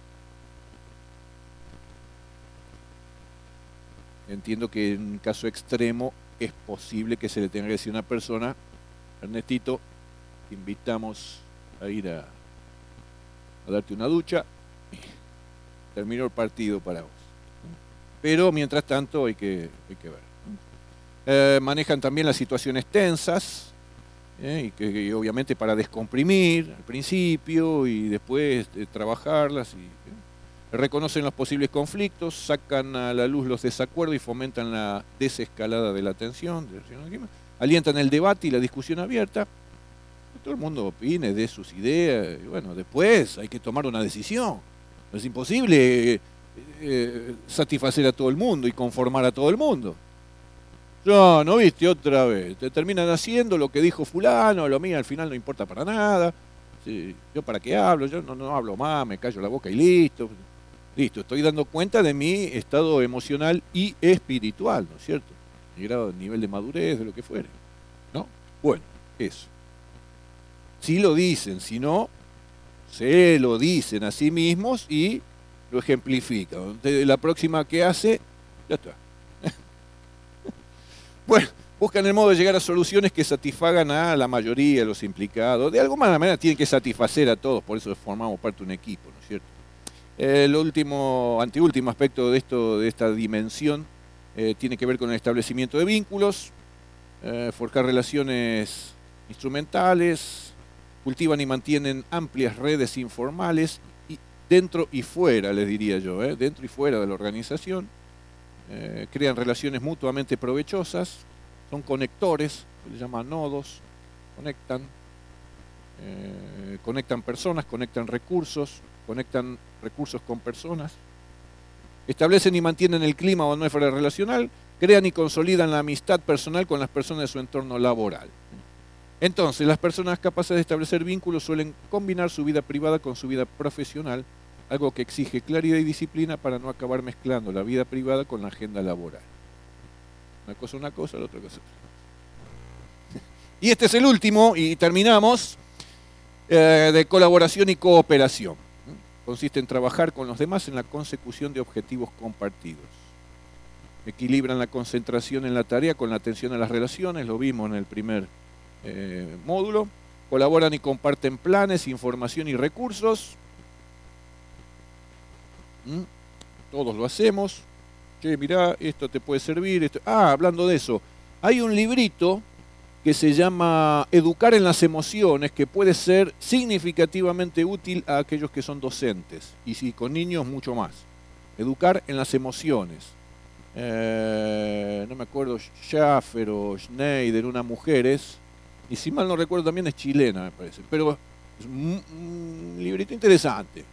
Entiendo que en un caso extremo es posible que se le tenga que decir a una persona, Ernestito, te invitamos a ir a darte una ducha y terminó el partido para vos. Pero mientras tanto hay que ver. Manejan también las situaciones tensas, y obviamente para descomprimir al principio y después trabajarlas. Reconocen los posibles conflictos, sacan a la luz los desacuerdos y fomentan la desescalada de la tensión. Alientan el debate y la discusión abierta. Todo el mundo opine, dé sus ideas. Y bueno, después hay que tomar una decisión. Es imposible satisfacer a todo el mundo y conformar a todo el mundo. No viste otra vez. Te terminan haciendo lo que dijo fulano, lo mío al final no importa para nada. Sí, yo para qué hablo, yo no hablo más, me callo la boca y listo. Listo, estoy dando cuenta de mi estado emocional y espiritual, ¿no es cierto? Mi grado, nivel de madurez, de lo que fuere. ¿No? Bueno, eso. Si lo dicen, si no, se lo dicen a sí mismos y lo ejemplifican. Entonces, la próxima que hace, ya está. Bueno, buscan el modo de llegar a soluciones que satisfagan a la mayoría de los implicados. De alguna manera tienen que satisfacer a todos, por eso formamos parte de un equipo, ¿no es cierto? El anteúltimo aspecto de esta dimensión tiene que ver con el establecimiento de vínculos, forjar relaciones instrumentales, cultivan y mantienen amplias redes informales, y dentro y fuera, les diría yo, dentro y fuera de la organización, crean relaciones mutuamente provechosas, son conectores, se les llama nodos, conectan personas, conectan recursos con personas, establecen y mantienen el clima o atmósfera relacional, crean y consolidan la amistad personal con las personas de su entorno laboral. Entonces, las personas capaces de establecer vínculos suelen combinar su vida privada con su vida profesional, algo que exige claridad y disciplina para no acabar mezclando la vida privada con la agenda laboral. Una cosa, la otra cosa. Y este es el último, y terminamos, de colaboración y cooperación. Consiste en trabajar con los demás en la consecución de objetivos compartidos. Equilibran la concentración en la tarea con la atención a las relaciones, lo vimos en el primer módulo. Colaboran y comparten planes, información y recursos. Todos lo hacemos. Che, mirá, esto te puede servir. Hablando de eso, hay un librito que se llama Educar en las emociones, que puede ser significativamente útil a aquellos que son docentes, y si con niños mucho más. Educar en las emociones. No me acuerdo, Schaffer o Schneider, una mujer es, y si mal no recuerdo también es chilena, me parece, pero es un librito interesante.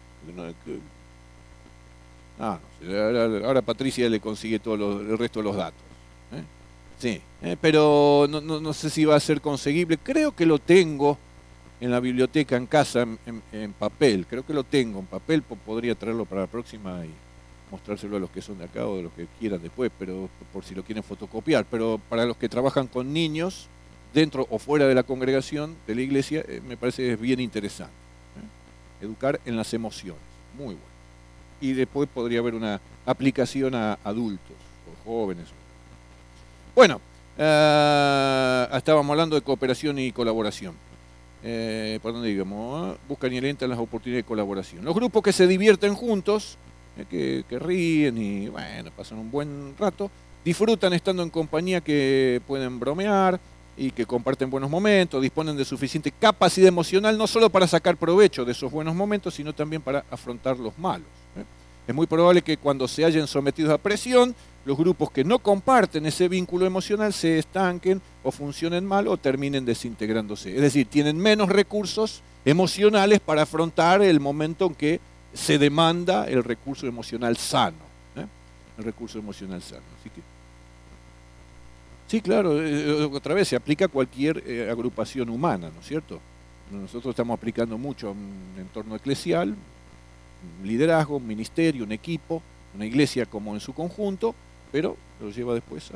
No sé, ahora Patricia le consigue todo el resto de los datos. Sí, pero no sé si va a ser conseguible. Creo que lo tengo en la biblioteca en casa en papel. Creo que lo tengo en papel. Podría traerlo para la próxima y mostrárselo a los que son de acá o de los que quieran después, pero por si lo quieren fotocopiar. Pero para los que trabajan con niños, dentro o fuera de la congregación, de la iglesia, me parece que es bien interesante. Educar en las emociones. Muy bueno. Y después podría haber una aplicación a adultos o jóvenes. Bueno, estábamos hablando de cooperación y colaboración. ¿Por dónde digamos? Buscan y alientan las oportunidades de colaboración. Los grupos que se divierten juntos, que ríen y bueno, pasan un buen rato, disfrutan estando en compañía, que pueden bromear y que comparten buenos momentos, disponen de suficiente capacidad emocional, no solo para sacar provecho de esos buenos momentos, sino también para afrontar los malos. Es muy probable que cuando se hallen sometidos a presión, los grupos que no comparten ese vínculo emocional se estanquen o funcionen mal o terminen desintegrándose. Es decir, tienen menos recursos emocionales para afrontar el momento en que se demanda el recurso emocional sano. El recurso emocional sano. Así que, sí, claro, otra vez se aplica a cualquier agrupación humana, ¿no es cierto? Nosotros estamos aplicando mucho a un entorno eclesial, un liderazgo, un ministerio, un equipo, una iglesia como en su conjunto, pero lo lleva después a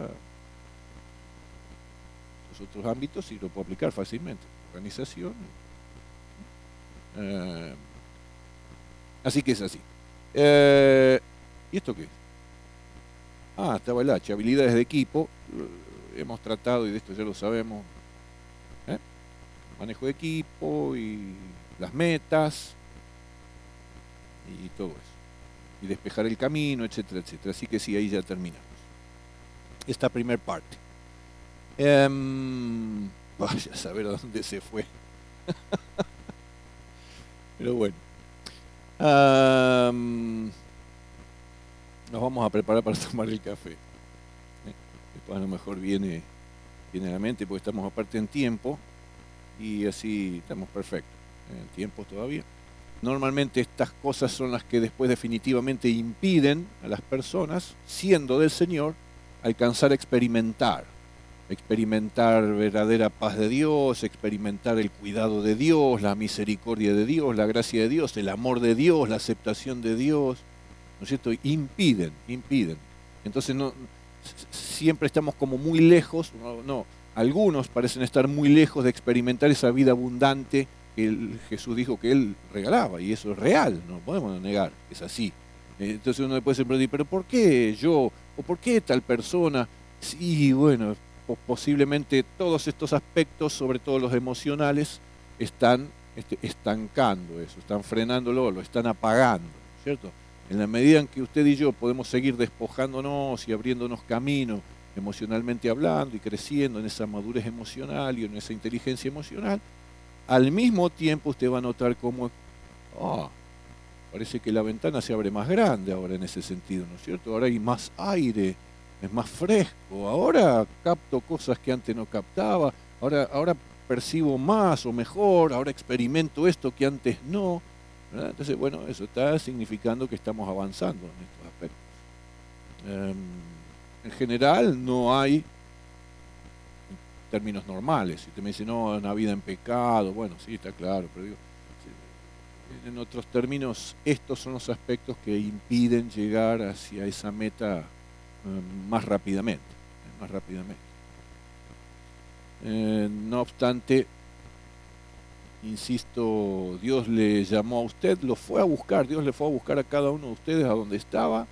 los otros ámbitos y lo puede aplicar fácilmente. Organización. Así que es así. ¿Y esto qué es? Estaba el H, habilidades de equipo. Hemos tratado, y de esto ya lo sabemos, manejo de equipo y las metas y todo eso. Y despejar el camino, etcétera, etcétera. Así que sí, ahí ya terminamos esta primer parte. Vaya a saber a dónde se fue. Pero bueno. Nos vamos a preparar para tomar el café. Después a lo mejor viene a la mente, porque estamos aparte en tiempo, y así estamos perfectos. En tiempo todavía. Normalmente estas cosas son las que después definitivamente impiden a las personas, siendo del Señor, alcanzar a experimentar verdadera paz de Dios, experimentar el cuidado de Dios, la misericordia de Dios, la gracia de Dios, el amor de Dios, la aceptación de Dios, ¿no es cierto? Impiden. Entonces siempre estamos como muy lejos, algunos parecen estar muy lejos de experimentar esa vida abundante que Jesús dijo que Él regalaba, y eso es real, no podemos negar, es así. Entonces uno puede preguntar, ¿pero por qué yo? ¿O por qué tal persona? Sí, bueno, posiblemente todos estos aspectos, sobre todo los emocionales, están estancando eso, están frenándolo, lo están apagando, ¿cierto? En la medida en que usted y yo podemos seguir despojándonos y abriéndonos camino emocionalmente hablando y creciendo en esa madurez emocional y en esa inteligencia emocional, al mismo tiempo usted va a notar cómo, ah, parece que la ventana se abre más grande ahora en ese sentido, ¿no es cierto? Ahora hay más aire, es más fresco, ahora capto cosas que antes no captaba, ahora percibo más o mejor, ahora experimento esto que antes no, ¿verdad? Entonces, bueno, eso está significando que estamos avanzando en estos aspectos. En general no hay términos normales. Si usted me dice, no, una vida en pecado, bueno, sí, está claro, pero digo, en otros términos, estos son los aspectos que impiden llegar hacia esa meta más rápidamente, más rápidamente. No obstante, insisto, Dios le llamó a usted, lo fue a buscar, Dios le fue a buscar a cada uno de ustedes a donde estaba,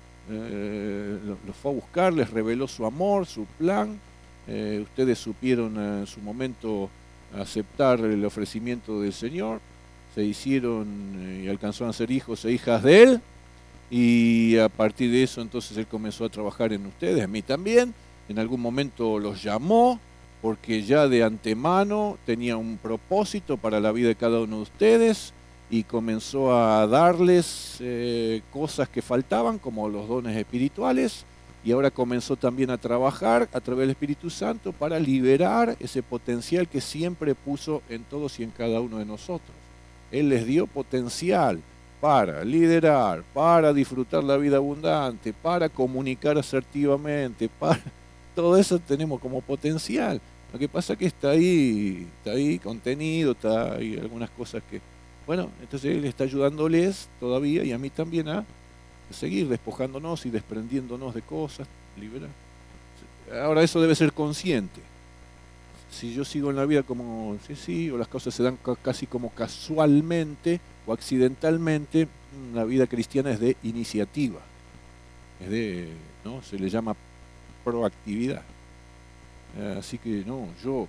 lo fue a buscar, les reveló su amor, su plan. Ustedes supieron en su momento aceptar el ofrecimiento del Señor, se hicieron y alcanzaron a ser hijos e hijas de Él, y a partir de eso entonces Él comenzó a trabajar en ustedes, en mí también. En algún momento los llamó porque ya de antemano tenía un propósito para la vida de cada uno de ustedes y comenzó a darles cosas que faltaban, como los dones espirituales, y ahora comenzó también a trabajar a través del Espíritu Santo para liberar ese potencial que siempre puso en todos y en cada uno de nosotros. Él les dio potencial para liderar, para disfrutar la vida abundante, para comunicar asertivamente, para todo eso tenemos como potencial. Lo que pasa es que está ahí contenido, está ahí algunas cosas que, bueno, entonces Él está ayudándoles todavía y a mí también a seguir despojándonos y desprendiéndonos de cosas, liberar. Ahora eso debe ser consciente. Si yo sigo en la vida como, sí, o las cosas se dan casi como casualmente o accidentalmente, la vida cristiana es de iniciativa, es de, ¿no? Se le llama proactividad. Así que no, yo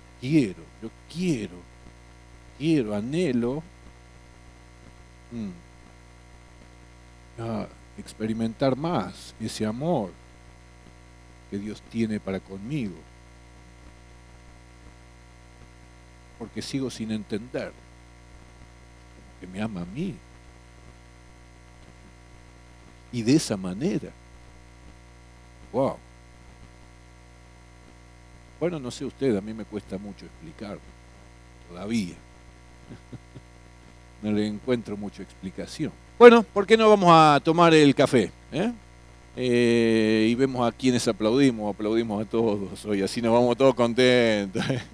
quiero, anhelo experimentar más ese amor que Dios tiene para conmigo, porque sigo sin entender que me ama a mí y de esa manera. Wow. Bueno, no sé usted, a mí me cuesta mucho explicarlo todavía. No le encuentro mucha explicación. Bueno, ¿por qué no vamos a tomar el café? Y vemos a quienes aplaudimos a todos hoy, así nos vamos todos contentos.